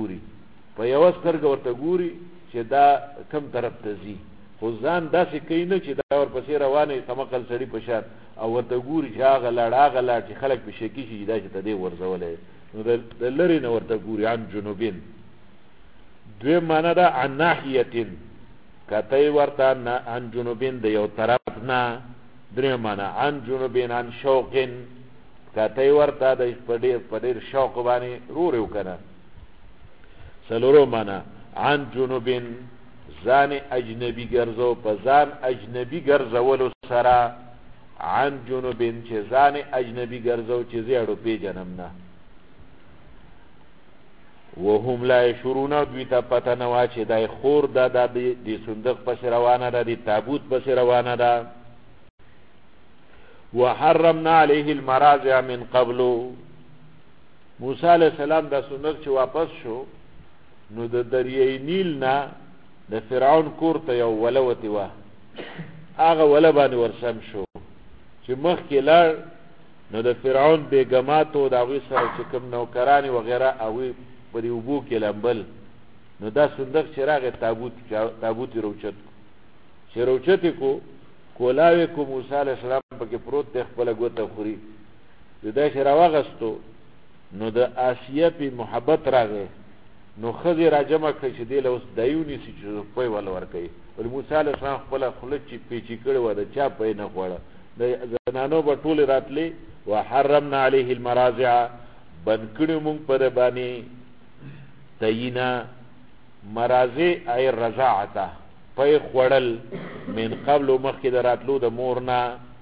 ورته ګوري چې دا کم طرف ته ځي خو ځان داسې کوي نه چې دا ورپسې روانه تمقل سړي په شان او ورته ګوري چې هغه لاړ چې خلک په شکی شي دا چې ته دی ورځولې نو د لری نه ورته ګوري عن جنوبین. دوی معنا ده عن ناحیتین کته ورته عن جنوبین د یو طرف نه. درې معنا عن جنوبین عن شوقین کته ورته د پډیر شوق باندې رورو کنه. سلورو معنا عن جنوبین ځان اجنبی ګرځو په ځان اجنبی ګرځولو سره عن جنوبین چې ځان اجنبی ګرځو چې زیړو پیجنم نه. وهم لا يشورون دوی ته پته نه وا چې دای خور د صندوق پس روانه ده د تابوت پس روانه ده. وحرمنا عليه المراضع من قبل موسی علیہ السلام دا صندوق چې واپس شو نو د دریای نیل نه د فرعون کور ته یو ولوتی و هغه ولا باندې ورسم شو چې مخکې لاړ نو د فرعون بیګماتو دا وی سره چې کوم نوکرانی وغیرہ او په دی وبو کې لمبل نو دا صندوق چې راغی تابوت روچت کو کولاوی کو موسی علیہ السلام پکې پروت دی خپل ګوته خوري دا چې راوغستو نو د آسیه په محبت راغی نو خزی را جمع کړي چې دی له اوس دایونی سي چې پوی ول ورکړي ول موسی علیہ السلام خپل خلک چې پیچی کړي و د چا پې نه خوړه د زنانو په ټول راتلې وحرمنا عليه المراضع بن کړي مونږ پر باندې تینا مراضع ای رضاعته پې خوړل من قبل مخکې دراتلو د مورنا.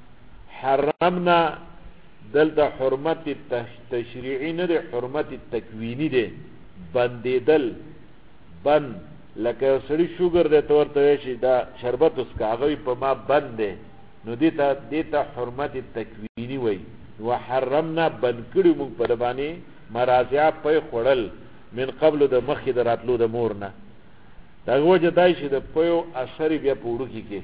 حرمنا دلته حرمت تشریعی نه ده حرمت تکوینی ده بندیدل بند لکه سړی شوګر ده تورته شي دا شربت اوس کاغوی په ما بند ده نو دیتا حرمت تکوینی وی. وحرمنا بند کړي مونږ په باندې مراضع پې خوړل من قبل د مخکې دراتلو د مورنا. دا وجه دای چې د پيو اثر بیا پوره کیږي.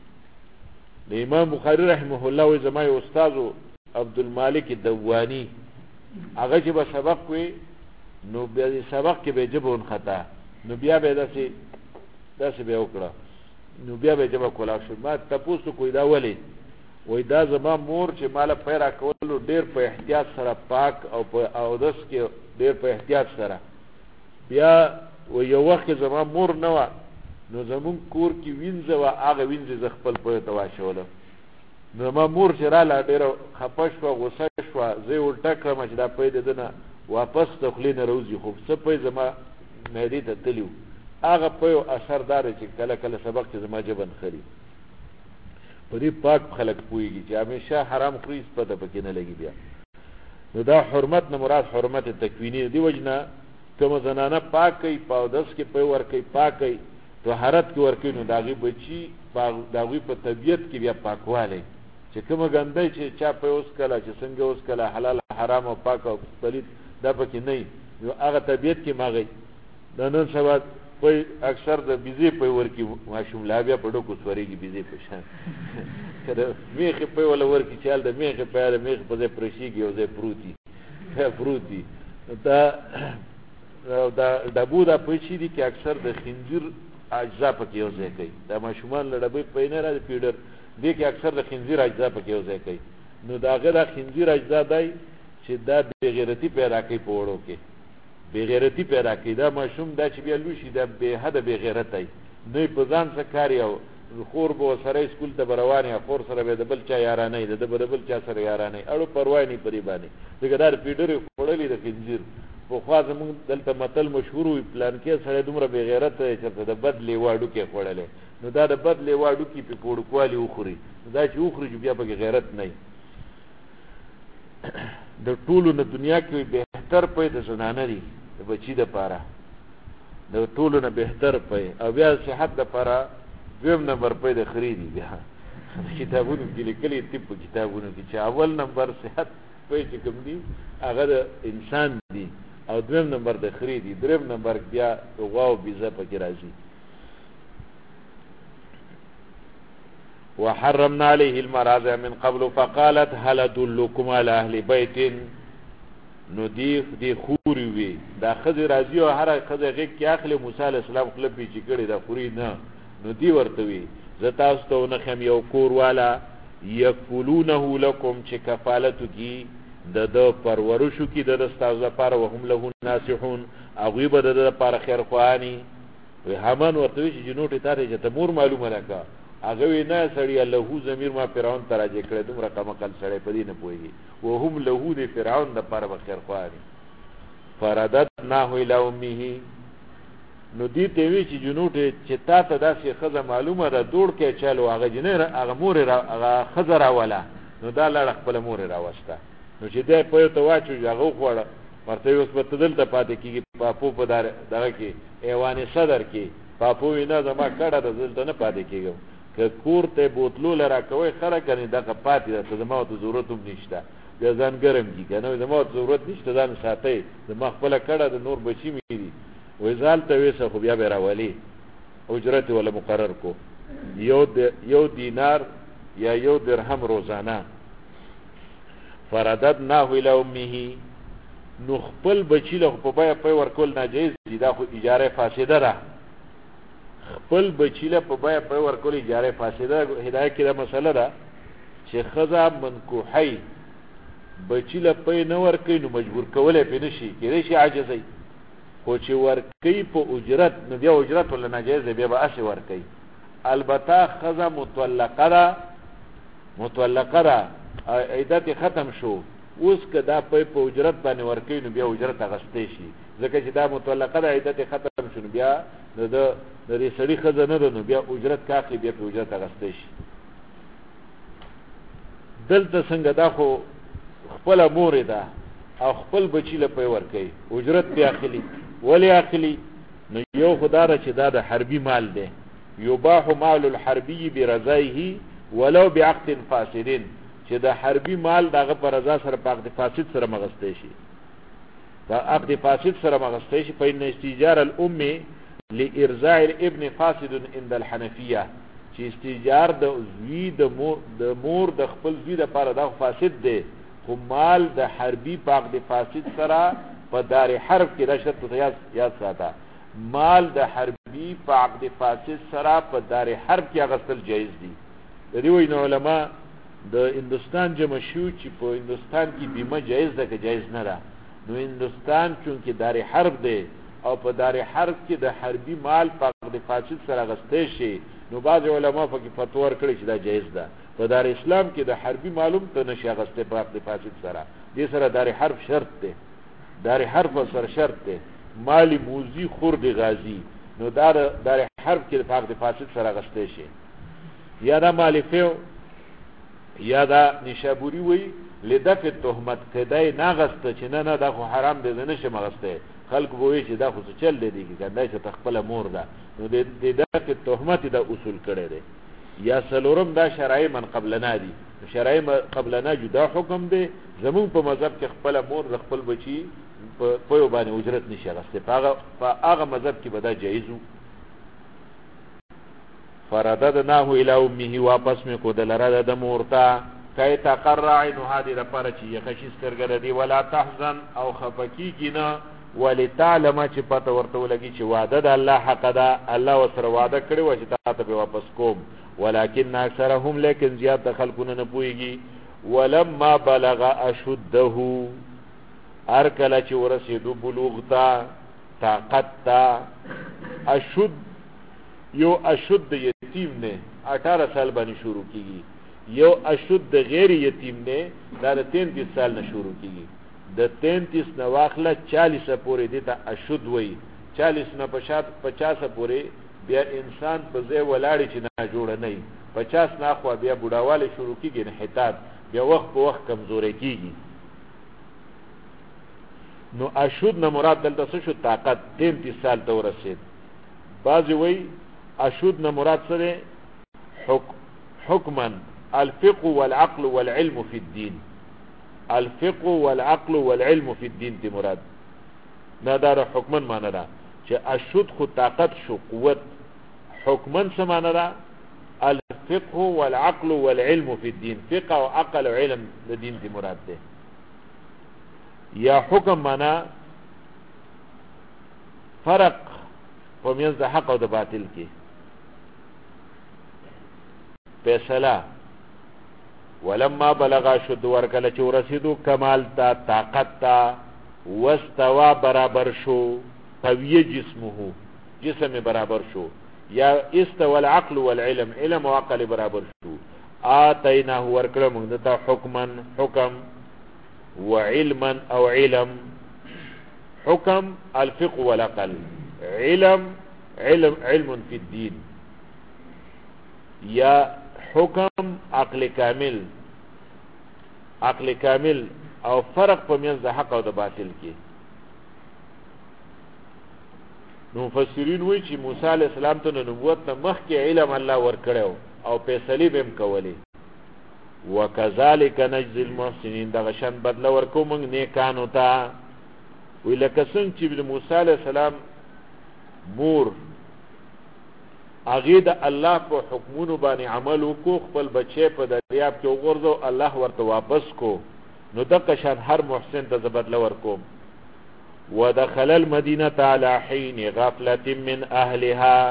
د امام بخاری رحمه الله و زمای استاد عبدالمالک دوانی هغه چې به سبق وي نو بیا سبق کې به جبون خطا نو بیا به داسې به وکړه نو بیا به جبه کولا شو. ما تاسو کوی دا ولی وای دا زما مور چې مال پیرا کولو ډیر په احتیاط سره پاک او داس کې ډیر په احتیاط سره بیا و یو وخت زما مور نه و نو زمون کور کې وینځه و هغه وینځه ز خپل په تواشوله نو ما مور چې را لا ډیر خپش و غوسه شو زه ولټه کړم چې دا پیدا دنه واپس تخلینه روزي خو څه په زما مېدی ته تلیو هغه په اثر دار چې کله کله سبق چې زما جبن خري په دې پاک خلق پويږي چې همیشه حرام خوري پته پکې نه لګي. بیا نو دا حرمت نه مراد حرمت تکوینی دی وجنه کوم زنانه پاکي پاودس کې په ور کوي پاکي طهارت کې ور کوي نو داغي بچي داغي په طبيعت کې بیا پاکواله چې کوم ګندای چې چا په اوس کله چې څنګه اوس کله حلال حرام او پاک او پلید دا پکې نه نو هغه طبيعت کې ماغي د نن سبا په اکثر د بيزي په ور کې ماشوم لا بیا په ډوکو سوريږي بيزي په شان کله میخه په ول ور کې چال د میخه په میخه په پرشيږي او زه پروتي دا دبو دا پېچې دي کې اکثر د خنزیر اجزا پکې یو ځای کوي دا ماشومان لړبې پېنه را پیډر دي کې اکثر د خنزیر اجزا پکې یو ځای کوي نو دا غره خنزیر اجزا دای چې دا بېغیرتي پیدا کوي په وړو کې بېغیرتي پیدا کوي دا ماشوم دا چې بیا لوی شي دا بېحده بېغیرتی نه په ځان څه کار او خور به ورسره سکول ته به روان یا خور سره به د بل چا یارانۍ ده د به د بل چا سره یارانۍ اړو پروا نه پرې باندې ځکه دا پیډرې خوړلې د خنزیر پخوا زمونږ دلته متل مشهور وي پلانکې سړی دومره بېغیرت دی چېرته د بد لیوا ډوکې خوړلی نو دا د بد لیوا ډوکې پې په وړوکوالي وخوري نو دا چې وخوري بیا پکې غیرت نه وي د ټولو نه دنیا کې بهتر پی د زنانه دي د بچي دپاره د ټولو نه بهتر پی او بیا صحت دپاره دویم نمبر پی د خري دي بیا کتابونو کې لیکلي طب په کتابونو کې چې اول نمبر صحت پی چې کوم دي هغه د انسان دي او دویم نمبر د خري دي دریم نمبر بیا غوا او بیزه پکې راځي وحرمنا عليه المراضع من قبل فقالت هل ادلكم على اهل بيت ندیف دی خوري وي دا خزي راځي او هر خزي غي کې اخلي موسی عليه السلام خپل پیچ کړي دا خوري نه نو دی ورته وي زتا ستو نه خم یو کور والا یکفلونه لكم چې کفالت کی د پرورشو کی د استاذ لپاره وهم له ناصحون اغوی به د لپاره خیر خوانی وي همان ورته وي چې جنوټی تاره چې تمور معلومه لکه هغه وی نه سړی له زمیر ما فرعون ته راځي کړی دومره کم عقل سړی په دې نه پوهېږي وهم له د فرعون دپاره به خیر خواني فرددناه الی امه نو دې ته وی چې جنوټې چې تا ته داسې ښځه معلومه ده دوړ کې چلو هغه جنۍ هغه مورې هغه ښځه راوله نو دا لاړه خپله مورې راوسته نو چې دی په یو ته واچو هغه وخوړه ورته وي اوس به ته دلته پاتې کېږي پاپو په دغه کې ایوان صدر کې پاپو وي نه زما کډه ده دلته نه پاتې کېږم که کور ته بوتلو له راکوئ خره کنې دغه پاتې ده ته زما ورته ضرورت هم نشته بیا ځان ګرم کړي که نه زما ورته ضرورت نشته ځان ساتئ زما خپله کډه د نور بچي مې دي وایي ځال ته ویسه خو بیا به یې راولي اجرت یې وله مقرر کو یو دینار یا یو درهم روزانه فرددناه الی امه نو خپل بچي له په بیه پی ورکول ناجایز دي دا خو اجاره فاسده ده خپل بچی له په بیه پی ورکول اجاره فاسده هدایت کې دا مسله ده چې ښځه منکوحی بچی له پی نه ورکوي نو مجبور کولی پې نه شي کېدای شي عاجزی خو چې ورکوي په اجرت نو بیا اجرت ولا ناجایز دی بیا به هسې ورکوي البته ښځه مطلقه ده عدت ختم شو اوس که دا پی په اجرت باندې ورکوي نو بیا اجرت اغستی شي ځکه چې دا مطلقه ده عدت ختم شو نو بیا د دې سړي ښځه نه ده نو بیا اجرت که اخلي بیا په اجرت اغستی شي دلته څنګه دا خو خپله مورې ده او خپل بچي له پی ورکوي اجرت پې اخلي ولې اخلي نو یو خو دا ده چې دا د حربي مال دی یباح مال الحربي برضایه ولو بعقد فاسدین چې د حربي مال دغه په رضا سره په عقد فاسد سره مغستی شي په عقد فاسد سره مغستی شي فإن استئجار الام لارضاع الابن فاسد عند الحنفیه چې استئجار د زوی د مور د خپل زوی لپاره دا فاسد دی خو مال د حربي په عقد فاسد سره په دار حرب کې دا شرط ته یاد ساته مال د حربي په عقد فاسد سره په دار حرب کې اغستل جایز دي د دې وایي علما د هندوستان جمع شو چې په هندوستان کې بیمه جایز ده که جایز نه ده نو هندوستان چونکې دار حرب دی او په دار حرب کې د حربي مال په عقد فاسد سره اغستی شي نو بعض علما پکې فتوا ورکړي چې دا جایز ده په دار اسلام کې د حربي معلوم ته نشي اغستی په عقد فاسد سره دې سره دار حرب شرط دی دار حرب سره شرط دی مالی موزی خورد غازی نو دار حرب کې په عقد فاسد سره اغستی شي یا دا مالفیو یا دا نشابوری وی لدفع تهمت کدای ناغسته چې نه دا خو حرام دی نه شم اغسته خلق بووي چې دا خو چل دی کې کنده چې تخپل مور ده نو د دفع تهمت دا اصول کړی دی یا سلورم دا شرعی من قبلنا دي شرعی قبلنا جدا حکم دی زمون په مذهب کې خپل مور د خپل بچي په یو باندې اجرت نشي اغسته په هغه مذهب کې به دا جایزو فرددناه الى امه واپس می کو دلره د مورتا کای تقرع عینها دې لپاره چې یخشي سترګره دی ولا تحزن او خفکی کینا ولتعلم چې پته ورته ولګي چې وعده د الله حق ده الله وسره وعده کړی و چې تاسو به واپس کوم ولکن اکثرهم لیکن زیات خلقونه نه پويږي ولما بلغ اشده هر کله چې ورسېدو بلوغ ته طاقت ته اشد یو اشد د یتیم نه 18 سال باندې شروع کیږي یو اشد د غیر یتیم نه دا د 33 سال نه شروع کیږي د 33 نه واخله 40 پورې دته اشد وای 40 نه 50 پورې بیا انسان په ځای ولاړی چې نه جوړ نه 50 نه خو بیا بډاواله شروع کیږي انحطاط بیا وخت په وخت کمزوري کیږي نو اشد نه مراد دلته څه شو طاقت 33 سال ته ورسید بعضی وای اشد نه مراد سره حکما الفقه والعقل والعلم في الدين الفقه والعقل والعلم في الدين تی مراد نه دا حکما معنی ده چې اشد خو طاقت شو قوت حکما څه معنی ده الفقه والعقل والعلم في الدين فقه او عقل او علم د دین تی مراد ده یا حکم معنی فرق په میانځ د حق او د باطل کې فیصله ولما بلغ شد ورکل چې ورسیدو کمال تا طاقت تا واستوا برابر شو قوی جسمه جسم برابر شو یا استوى العقل والعلم علم او عقل برابر شو آتیناه ورکل موږ ته حکما حکم وعلما او علم حكم الفقه والعقل علم في الدين يا حكم عقل كامل او فرق په منځ د حق او د باطل کې نو مفسرین وایي چې موسی علی السلام ته نبوت نه مخکې علم الله ورکړو او فیصله به هم کولې وکذالک نجزی المحسنین دغه شان بدل ورکو موږ نیکانو ته وی لکه څنګه چې موسی علی السلام مور هغه د الله په حکمونو باندې عمل وکړو خپل بچی په دریاب کې وغورځو الله ورته واپس کو نو دغه شان هر محسن ته بدل ورکوم ودخل المدينة على حين غفلة من أهلها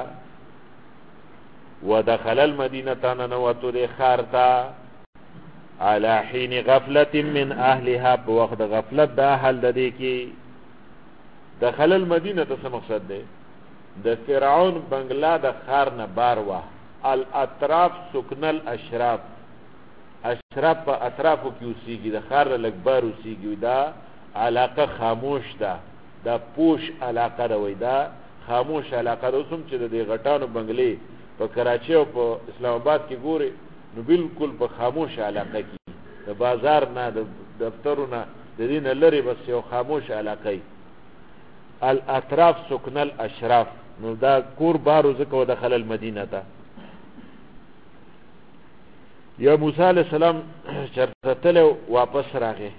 ودخل المدينة ننوتو دي خارتا على حين غفلة من أهلها بوقت غفلت دا أهل دي کی دخل المدينة څه مقصد دی د فرعون بنگلا د خار نه بار وا الاطراف سكن الاشراف اشراف په اطرافو کې اوسېږي د خار لګ بار اوسېږي دا علاقه خاموش ده دا پوش علاقه ده وای دا خاموش علاقه ده اوسم چې د غټانو بنگلې په کراچي او په اسلام آباد کې ګوري نو بالکل په خاموش علاقه کې د بازار نه د دفترونه د دین لري بس یو خاموش علاقه الاطراف سكن الاشراف نو دا کور بارو زکو دخل المدینه تا یا موسی علیہ السلام چرته تلو واپس راغی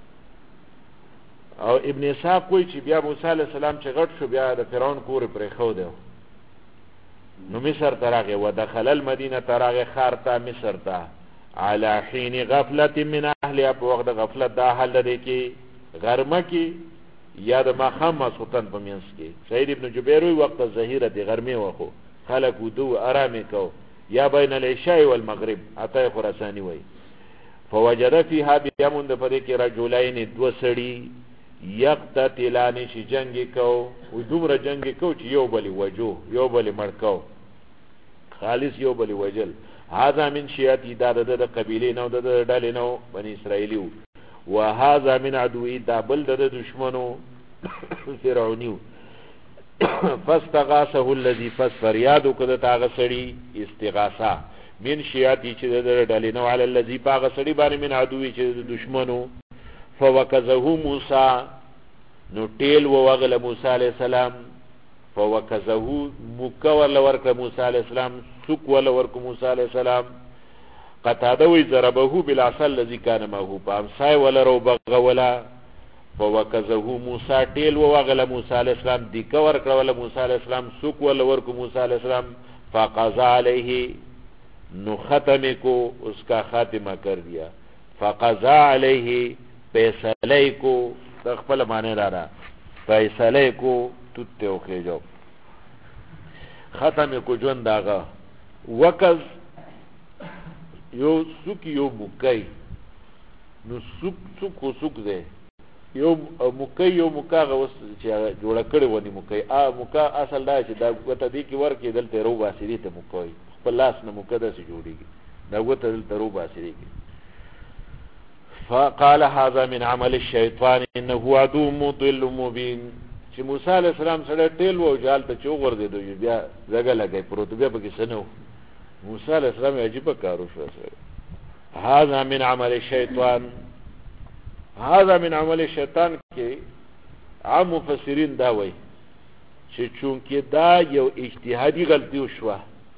او ابن اسحاق کوئی چې بیا موسی علیہ السلام چې غټ شو بیا د فرعون کور پرې خو دی نو مصر تراغه ودخل المدینه تراغه خارتا مصر تا على حين غفله من اهلها په وخت غفلت دا حل دی کې غرمه کې یا د ماخام مسوتن په مینس کې سعید ابن جبیر وی وخت ظهیره دی غرمه وخو خلق ودو آرام کو یا بین العشاء والمغرب عطا خراسانی وی فوجد فيها بيمن د پدې کې رجلين دو سړي یقتتلان شي جنگ کو و دومره جنگ کو چې یو بلی وجو یو بلی مړکاو خالص یو بلی وجل هذا من شيعتي د قبيله نو د ډلې نو بني اسرائيليو وهذا من عدوي دابل د دشمنو فرعونيو فاستغاثه الذي فسفرياد کده تاغه سړي استغاثه من شيعتي چې د ډلې نو على الذي باغ سړي باندې من عدوي چې د دشمنو فوکزه موسی نو ټیل وغله موسی علیہ السلام فوکزه مکول ورک موسی علیہ السلام سوق ول ورک موسی علیہ السلام قتاده وی ضربه بالعصا الذي كان معه فامسای ولا رو بغولا فوکزه موسی ټیل وغله موسی علیہ السلام دیک ورک ول موسی علیہ السلام سوق ول ورک موسی علیہ السلام فقضى عليه نو ختم کو اس کا خاتمہ کر دیا فقضى عليه فیصله کو د خپل معنی را فیصله کو توته او خېجو ختم کو ژوند داغه وکز یو سوک یو مکای نو سوک ده یو مکه غوس چې جوړه کړې ونی مکه اصل دا چې دا وته دی کې ورکې دلته رو باسي دي ته مکه په لاس نه مکه د سي جوړیږي دا وته دلته رو باسي دي. فقال هذا من عمل الشيطان انه عدو مضل مبين. چې موسی علیہ السلام سره ټیل و جال ته چو ور دي دوی بیا زګه لګي پروت بیا پکې سنو. موسی علیہ السلام عجیب کارو شو سره. هذا من عمل الشيطان، هذا من عمل الشیطان کې عام مفسرین دا وایي چې چونکه دا یو اجتهادي غلطي وشوه،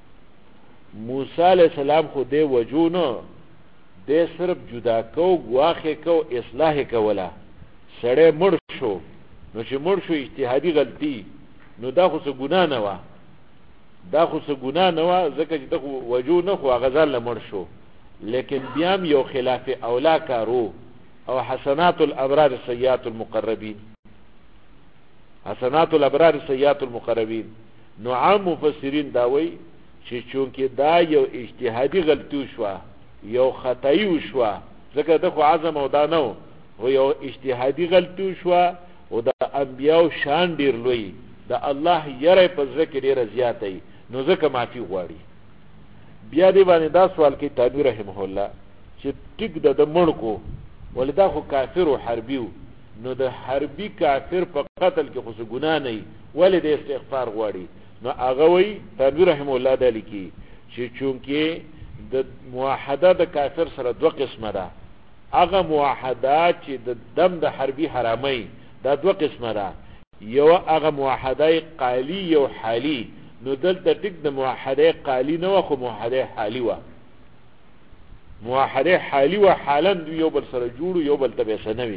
موسی علیہ السلام خو دې وجونه دې صرف جدا کو غواخه کو اصلاح کوله، سړی مړ شو نو چې مړ شو اجتهادي غلطي نو دا خو څه ګناه نه و، دا خو څه ګناه نه و ځکه چې دغه وجونه خو غزل مړ شو، لیکن بیا یو خلاف اولا کارو او حسنات الابرار سیئات المقربین، حسنات الابرار سیئات المقربین. نو عام مفسرین داوی چې چونکه دا یو اجتهادي غلطی شو یو خطایی شو ځکه دغه عزم او دا نو هو یو اجتهادي غلطی شو او د انبیاء شان ډیر لوی د الله یره په ذکر ډیر زیاتې نو ځکه معافي غواړي. بیا دی باندې دا سوال کې تابع رحمه الله چې ټیک د مړ کو ولدا خو کافر او حربیو نو د حربي کافر په قتل کې خو ګناه نه ولې د استغفار غواړي. نو هغه وی تابع رحمه الله د لیکي چې چونکه د موحده د کافر سره دوه قسمه ده، هغه موحده چې د دم د حربي حرامي دا دوه قسمه ده، یو هغه موحده قالی او حالی. نو دلته ټیک د موحده قالی نه خو موحده حالی و، موحده حالی و حالا یو بل سره جوړ یو بل ته سنوي.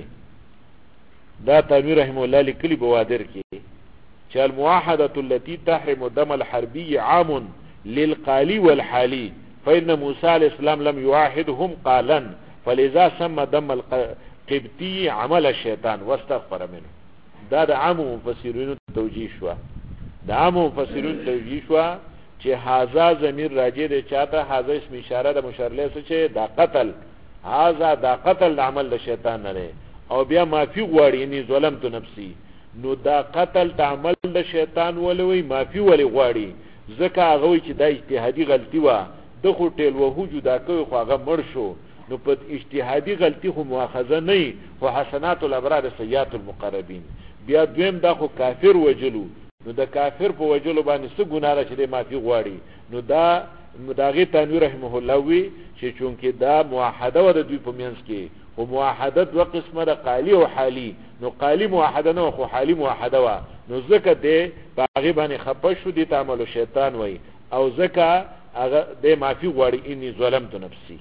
دا تامیر رحم الله لیکلی بوادر کې چې الموحده التي تحرم دم الحربي عام للقالي والحالي فإن موسى عليه السلام لم يواحدهم قالا فلذا سمى دم القبطي عمل الشيطان واستغفر منه. دا د عام مفسرین توجیه شو، د عام مفسرین توجیه شو چې هاذا ضمیر راجع دی چاته، هاذا اسم اشاره د مشار له څه چې دا قتل، هاذا دا قتل عمل د شیطان نه او بیا معافي غواړي اني ظلمت نفسي. نو دا قتل د عمل د شیطان ولوي معافي ولي غواړي ځکه هغه چې دا اجتهادي غلطي و د خو ټیل وهو جدا کوي خو هغه مړ شو نو په اجتهادي غلطي خو مؤاخذه نه خو حسنات الابرار سیئات المقربین. بیا دویم دا خو کافر وجلو نو د کافر په وجلو باندې څه ګناه را چې د معافي غواړي. نو دا مداغي تنویر رحمه الله وی چې چونکه دا موحده و د دوی په منځ کې او موحده دوه قسمه د قالی او حالی، نو قالی موحده نه خو حالی موحده و نو ځکه د باغی باندې خپه شو دي تعامل شیطان وای او ځکه هغه د معافي غواړي اني ظلمت نفسي.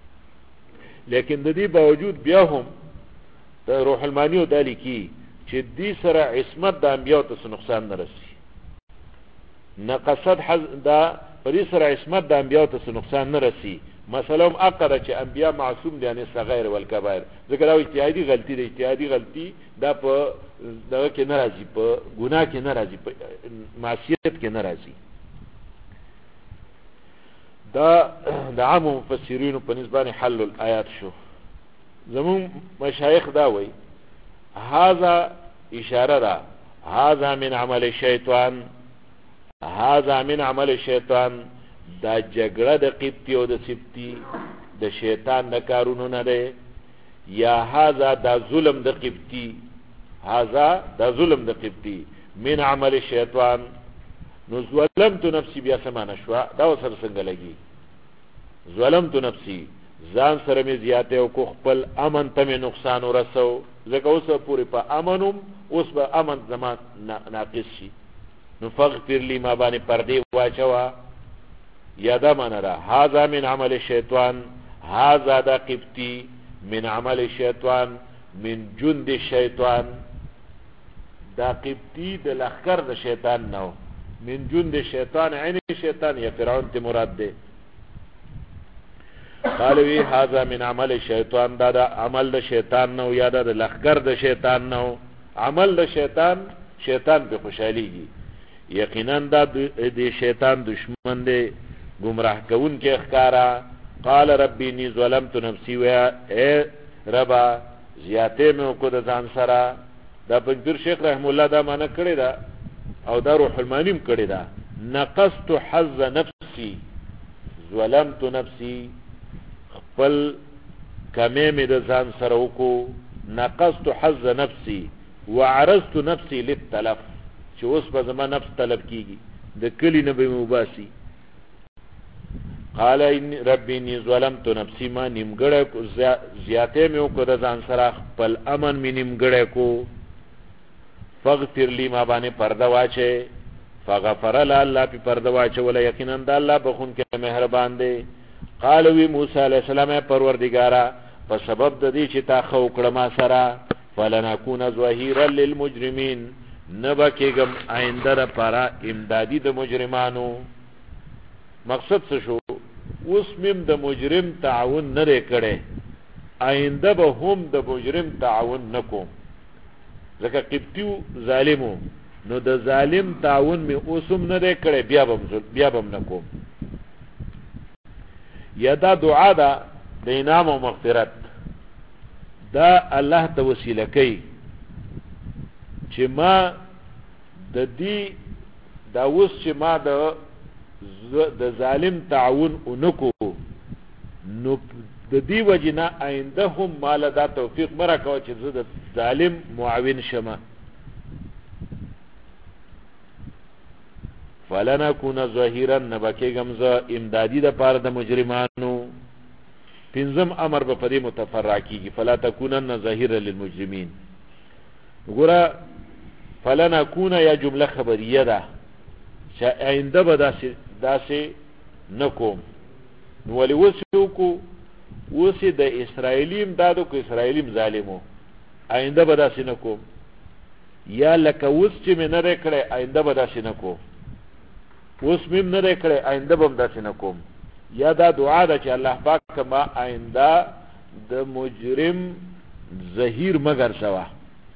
لیکن د دې باوجود بیا هم د روح المانی او دالی کی چې دې سره عصمت د انبیاء ته نقصان نه رسي، نقصد دا په دې سره عصمت د انبیاء ته نقصان نه رسي. مثلا اقره چې انبیاء معصوم دي یعنی صغیر والکبائر، ذکر او اجتهادي غلطي دي، اجتهادي غلطي دا په دغه کې ناراضي، په ګناه کې ناراضي، په معصیت کې ناراضي. دا د عام مفسرین په نسبت حل الآیات شو. زمون مشایخ دا وای هذا اشاره ده، هذا من عمل الشیطان، هذا من عمل الشیطان. دا جګړه د قبطی او د سبتی د شیطان د کارونو نه ده، یا هذا دا ظلم د قبطی، هذا دا ظلم د قبطی من عمل الشیطان. نو ظلمت نفسي بیا سمانه شو دا وسره څنګه لګي؟ ظلمت نفسي ځان سره می زیاته او کو خپل امن ته می نقصان ورسو ځکه اوس پوری په امنم اوس به امن زمان ناقص شي. نو فغفر لي ما باندې پردې واچوا یادا معنا را هاذا من عمل الشیطان، هاذا دا قبطی من عمل الشیطان من جند الشیطان. دا قبطی د لخر د شیطان نو، من جند الشیطان عین الشیطان یا فرعون ته مراد ده. قالوی هاذا من عمل الشیطان، دا دا عمل د شیطان نو یا دا د لخر د شیطان نو. عمل د شیطان، شیطان په خوشاليږي، یقینا دا د شیطان دشمن دی، گمراه کون کې اخکارا. قال ربی نی ظلمت نفسی، و اے ربا زیاتې مې وکړو د ځان سره. دا پنځپیر شیخ رحم الله دا معنی کړې ده او دا روح المانی هم کړې ده. نقصت حظ نفسي ظلمت نفسي، خپل کمې مې د ځان سره وکړو. نقصت حظ نفسي وعرضت نفسي للتلف، چې اوس به زما نفس طلب کیږي، د کلی نه به مباسي. قال ربي اني ظلمت نفسي، ما نیمګړی زیاتې مې وکړه د ځان سره، خپل امن مې نیمګړی کو. فاغفر لي، ما باندې پرده واچې. فغفر له، الله پې پرده واچوله، یقینا د الله بخونکی مهربان دی. قال وی موسی علیه السلام پروردګاره په سبب د دې چې تا ښه وکړه ما سره، فلنکون ظهیرا للمجرمین، نه به کېږم آینده دپاره امدادي د مجرمانو. مقصد څه شو؟ اوس مم د مجرم تعاون نه دی کړی، آینده به هم د مجرم تعاون نه کوم. ځکه قبطي ظالمو، نو د ظالم تعاون مې اوس هم نه دی کړی، بیا به هم نه کوم. یا دا دعا ده د انعام او مغفرت، دا الله ته وسیله کوي چې ما د دې دا اوس چې ما د ظالم تعاون اونکو، نو د دې وجې نه آینده هم ماله دا توفیق مه راکوه چې زه د ظالم معاون شمه. فلنکون ظهیرا، نه به کېږم زه امدادي دپاره د مجرمانو. پنځم امر به په دې متفرع کېږي، فلا تکونن ظهیرا للمجرمین. ګوره فلنکون یا جمله خبریه ده چې آینده به داسې نه کوم. نو ولې اوس یې وکړو؟ اوس یې د اسرائیلي امداد وکړو، اسرائیلي م ظالمو، آینده به داسې نه کوم. یا لکه اوس چې مې نه دی کړی آینده به داسې نه کوم، اوس مې نه دی کړی آینده به هم داسې نه کوم. یا دا دعا ده چې الله پاک ما آینده د مجرم ظهیر مگر سوا.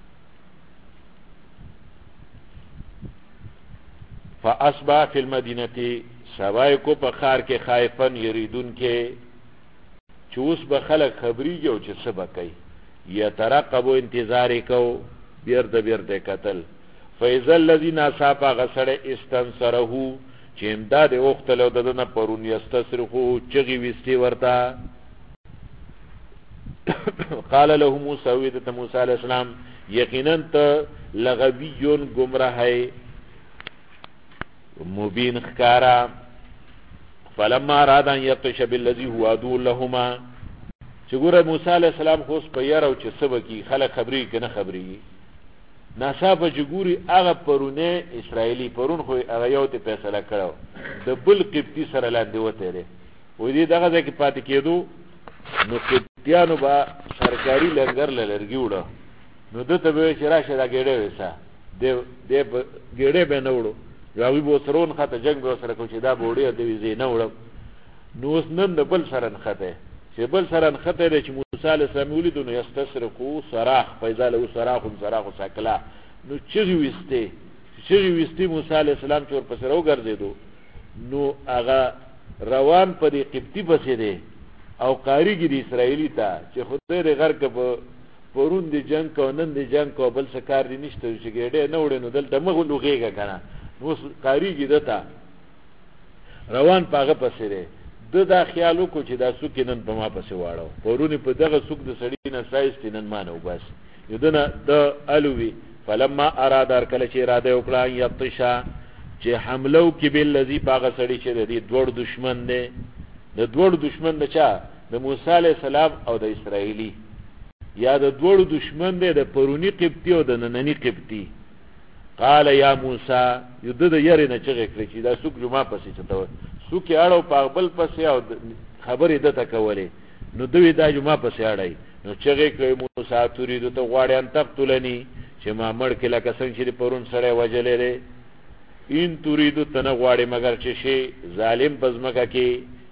فاصبح فی المدینه، سوای کو په ښار کې خائفن یریدون کې، چې اوس به خلک خبریږي او چې څه به کوي. یترقبو، انتظار یې کو، بیرته بیرته کتل. فاذا الذي ناصاف، هغه سړی استنصره چې امداد یې وغوښتل او د ده نه پرون، یستصرخو، چغې ویستې ورته. قال له موسی، وی ته موسی علیه السلام یقینا ته لغویون گمراهی مبین ښکارا. فلما اراد ان یبطش بالذي هو عدو لهما، چې ګوره موسی علیه السلام خو اوس په یره او چې څه به کي، خلک خبرېږي که نه خبرېږي. ناڅاپه چې ګوري هغه پرونی اسرائیلي، پرون خو هغه یو ته فیصله کړی د بل قبطي سره لاندې وتلی، وایي دې دغه ځای کې پاتې کېدو، نو قبطیانو به سرکاري لنګر له لرګي وړه، نو ده ته به وایي چې راشه دا ګېډۍ ویسه، دی به ګېډۍ به یې نه وړو، هغوی به ورسره ونښته، جنګ به ورسره کوو چې دا به وړې او ده وي زه یې نه وړم. نو اوس نن د بل سره نښتی، چې بل سره نښتی دی چې موسی علیه السلام یې ولیدو، نو یستصرخو صراخ، فاذا له صراخ صراخ سکلا، نو چغې ویستې موسی علیه السلام چې ورپسې راوګرځېدو، نو هغه روان په دې قبطي پسې دی او قاریږي د اسرائیلي ته چې خدای دې غر که پرون دې جنګ کو، نن دې جنګ کو، بل څه کار دې نشته چې ګېډۍ نه وړې، نو دلته مه لوغېږه که نه. نو قاریږي ده ته روان په هغه پسې دی. ده دا خیال وکړو چې دا څوک یې نن په ما پسې واړو، پرون یې په دغه څوک د سړي نه سایستې، نن ما نه وباسي. نو ده نه ده الوي. فلما اراد، هر کله چې اراده وکړه، ان یبطشه، چې حمله وکړي بالذي، په هغه سړي چې د دې دواړو دشمن دی. د دواړو دشمن د چا؟ د موسی علیه السلام او د اسرائیلي. یا د دواړو دشمن دی، د پروني قبطي او د ننني قبطي. قال یا موسی، یو ده د یرې نه چغې کړې چې دا څوک جما پسې چې ته څوک یې اړو په بل پسې او خبرې ده ته کولې، نو ده وي دا جما پسې اړی. نو چغې کړې موسی، تريدو، ته غواړې ان تقتلني، چې ما مړ کړې لکه څنګه چې پرون سړی وژلی دی. ان تريدو، ته نه غواړې مګر چې شي ظالم په ځمکه کې،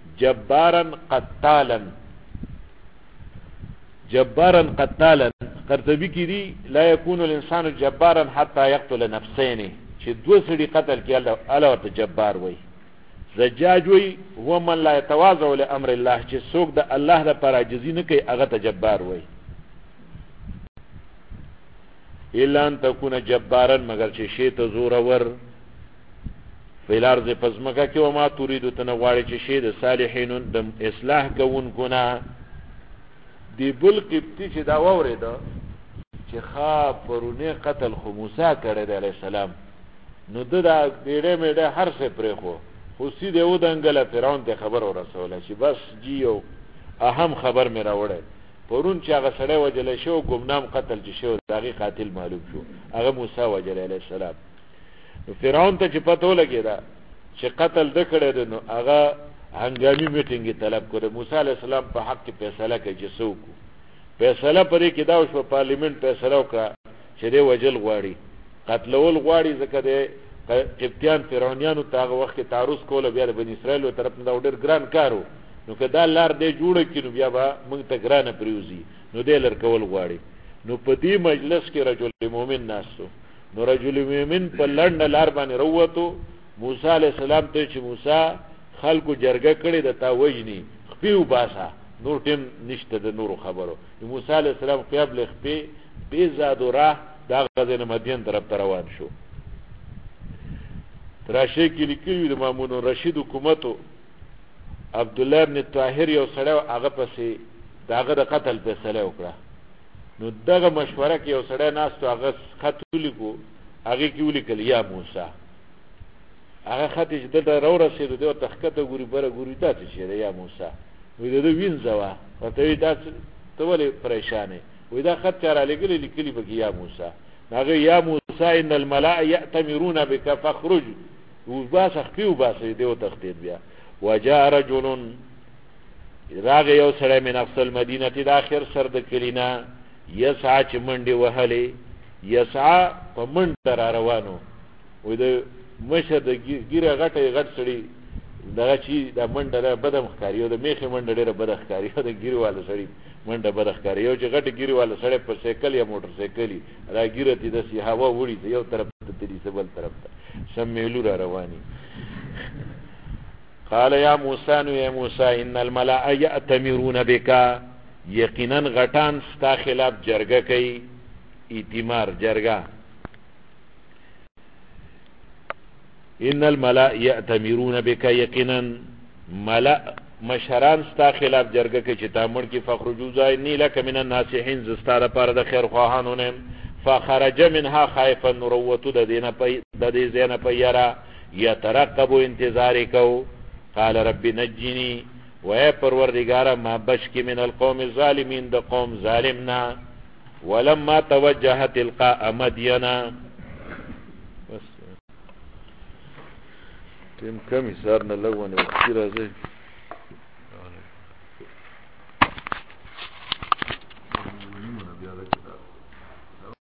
جبارا قتالا. قرطبي کې دي لا يكون الانسان جبارا حتى يقتل نفسين، چې دوه سړي قتل کې الله ورته جبار وایي. زجاج وایي هو من لا يتواضع لامر الله، چې څوک د الله لپاره عاجزي نه کوي، هغه ته جبار وایي. الا ان تكون جبارا مگر چې شی ته زورور فی الارض پزمکه کې وما تريد تنواړي چې شی د صالحین د اصلاح کوونکو نه دی بل قبطی چې دا واورېده چې ښه پرونه قتل خو موسی کړی دی علیه السلام نو د دا بیړې میړې هر څه پرېښو خو سیدې ودنګله فرعون ته خبر ورسوله چې بس جی یو اهم خبر مې راوړی پرون چې هغه سړی وجلی شو ګمنام قتل چې شو د هغې قاتل معلوم شو هغه موسی وجلی علیه السلام نو فرعون ته چې پته ولګېده چې قتل ده کړی دی نو هغه هنګامي میټینګ یې طلب کړی موسی علیه السلام په حق کې فیصله کوي چې څه وکړو فیصله پرې کې دا وشوه پارلیمنټ فیصله وکړه چې دی وجل غواړي قتلول غواړي ځکه د قبطیان فرعونیانو ته هغه وخت کې تعرض کوله بیا د بني اسرائیلو طرف نه دا ډېر ګران کار و نو که دا لار دی جوړه کړي نو بیا به موږ ته ګرانه پرېوځي نو دی لرکول غواړي نو په دې مجلس کې رجل مؤمن ناستو نو رجل مؤمن په لنډه لار باندې راووتو موسی علیه السلام ته چې موسی خلکو جرګه کړې د تا وجني خپې وباسه نور ټیم نشته د نورو خبرو موسی علیه السلام قبل خپې بېزادو راه دا غزې نه مدین طرف ته روان شو تراشه کې لیکلي د مامون رشید حکومتو عبدالله ابن طاهر یو سړی هغه پسې د هغه د قتل فیصله وکړه نو دغه مشوره کې یو سړی ناست و هغه خط ولیکو هغې کې ولیکل یا موسی هغه خط چې دلته راورسېدو دی ورته ښکته ګوري بره ګوري دا څه شی دی یا موسی وایي د ده وینځه وه ورته وایي دا ته ولې پریشان یې وایي دا خط چا رالېږلی لیکلي پکې یا موسی هغه یا موسی ان الملأ یأتمرون بک فاخرج وباسه خپې وباسه دی وتښتېد بیا وجاء رجل راغی یو سړی من اقصى المدینه د آخر سر د کلي نه یسعى چې منډې وهلې یسعى په منډه را روانو وایي د مشر د ګیره غټه غټ سړي دغه چې دا منډه ده بده ښکاري او د میخې منډه ډېره بده ښکاري او د ګیرې والا سړي منډه بده ښکاري یو چې غټه ګیرې والا سړی په سایکل یا موټر سایکل دا ګیره ته داسې هوا وړي یو طرف ته تلي څه بل طرف ته سمیلو را رواني قال یا موسی نو یا موسی ان الملأ یأتمرون بک یقینا غټان ستا خلاف جرګه کوي ایتمار جرګه ان الملأ یأتمرون بک یقینا ملأ مشران ستا خلاف جرګه کوي چې تا مړ کې فخرجو ځای لک من الناصحین زستا لپاره د خیر خواهانو نه فخرج منها خائفا روتو د دې زینه په یرا یترقب انتظار کو قال رب نجنی و اے پروردگارا ما بشکی من القوم الظالمین د قوم ظالمنا ولما توجه تلقاء مدینا بس تم کمی سارنا لغوانی وقتی رازی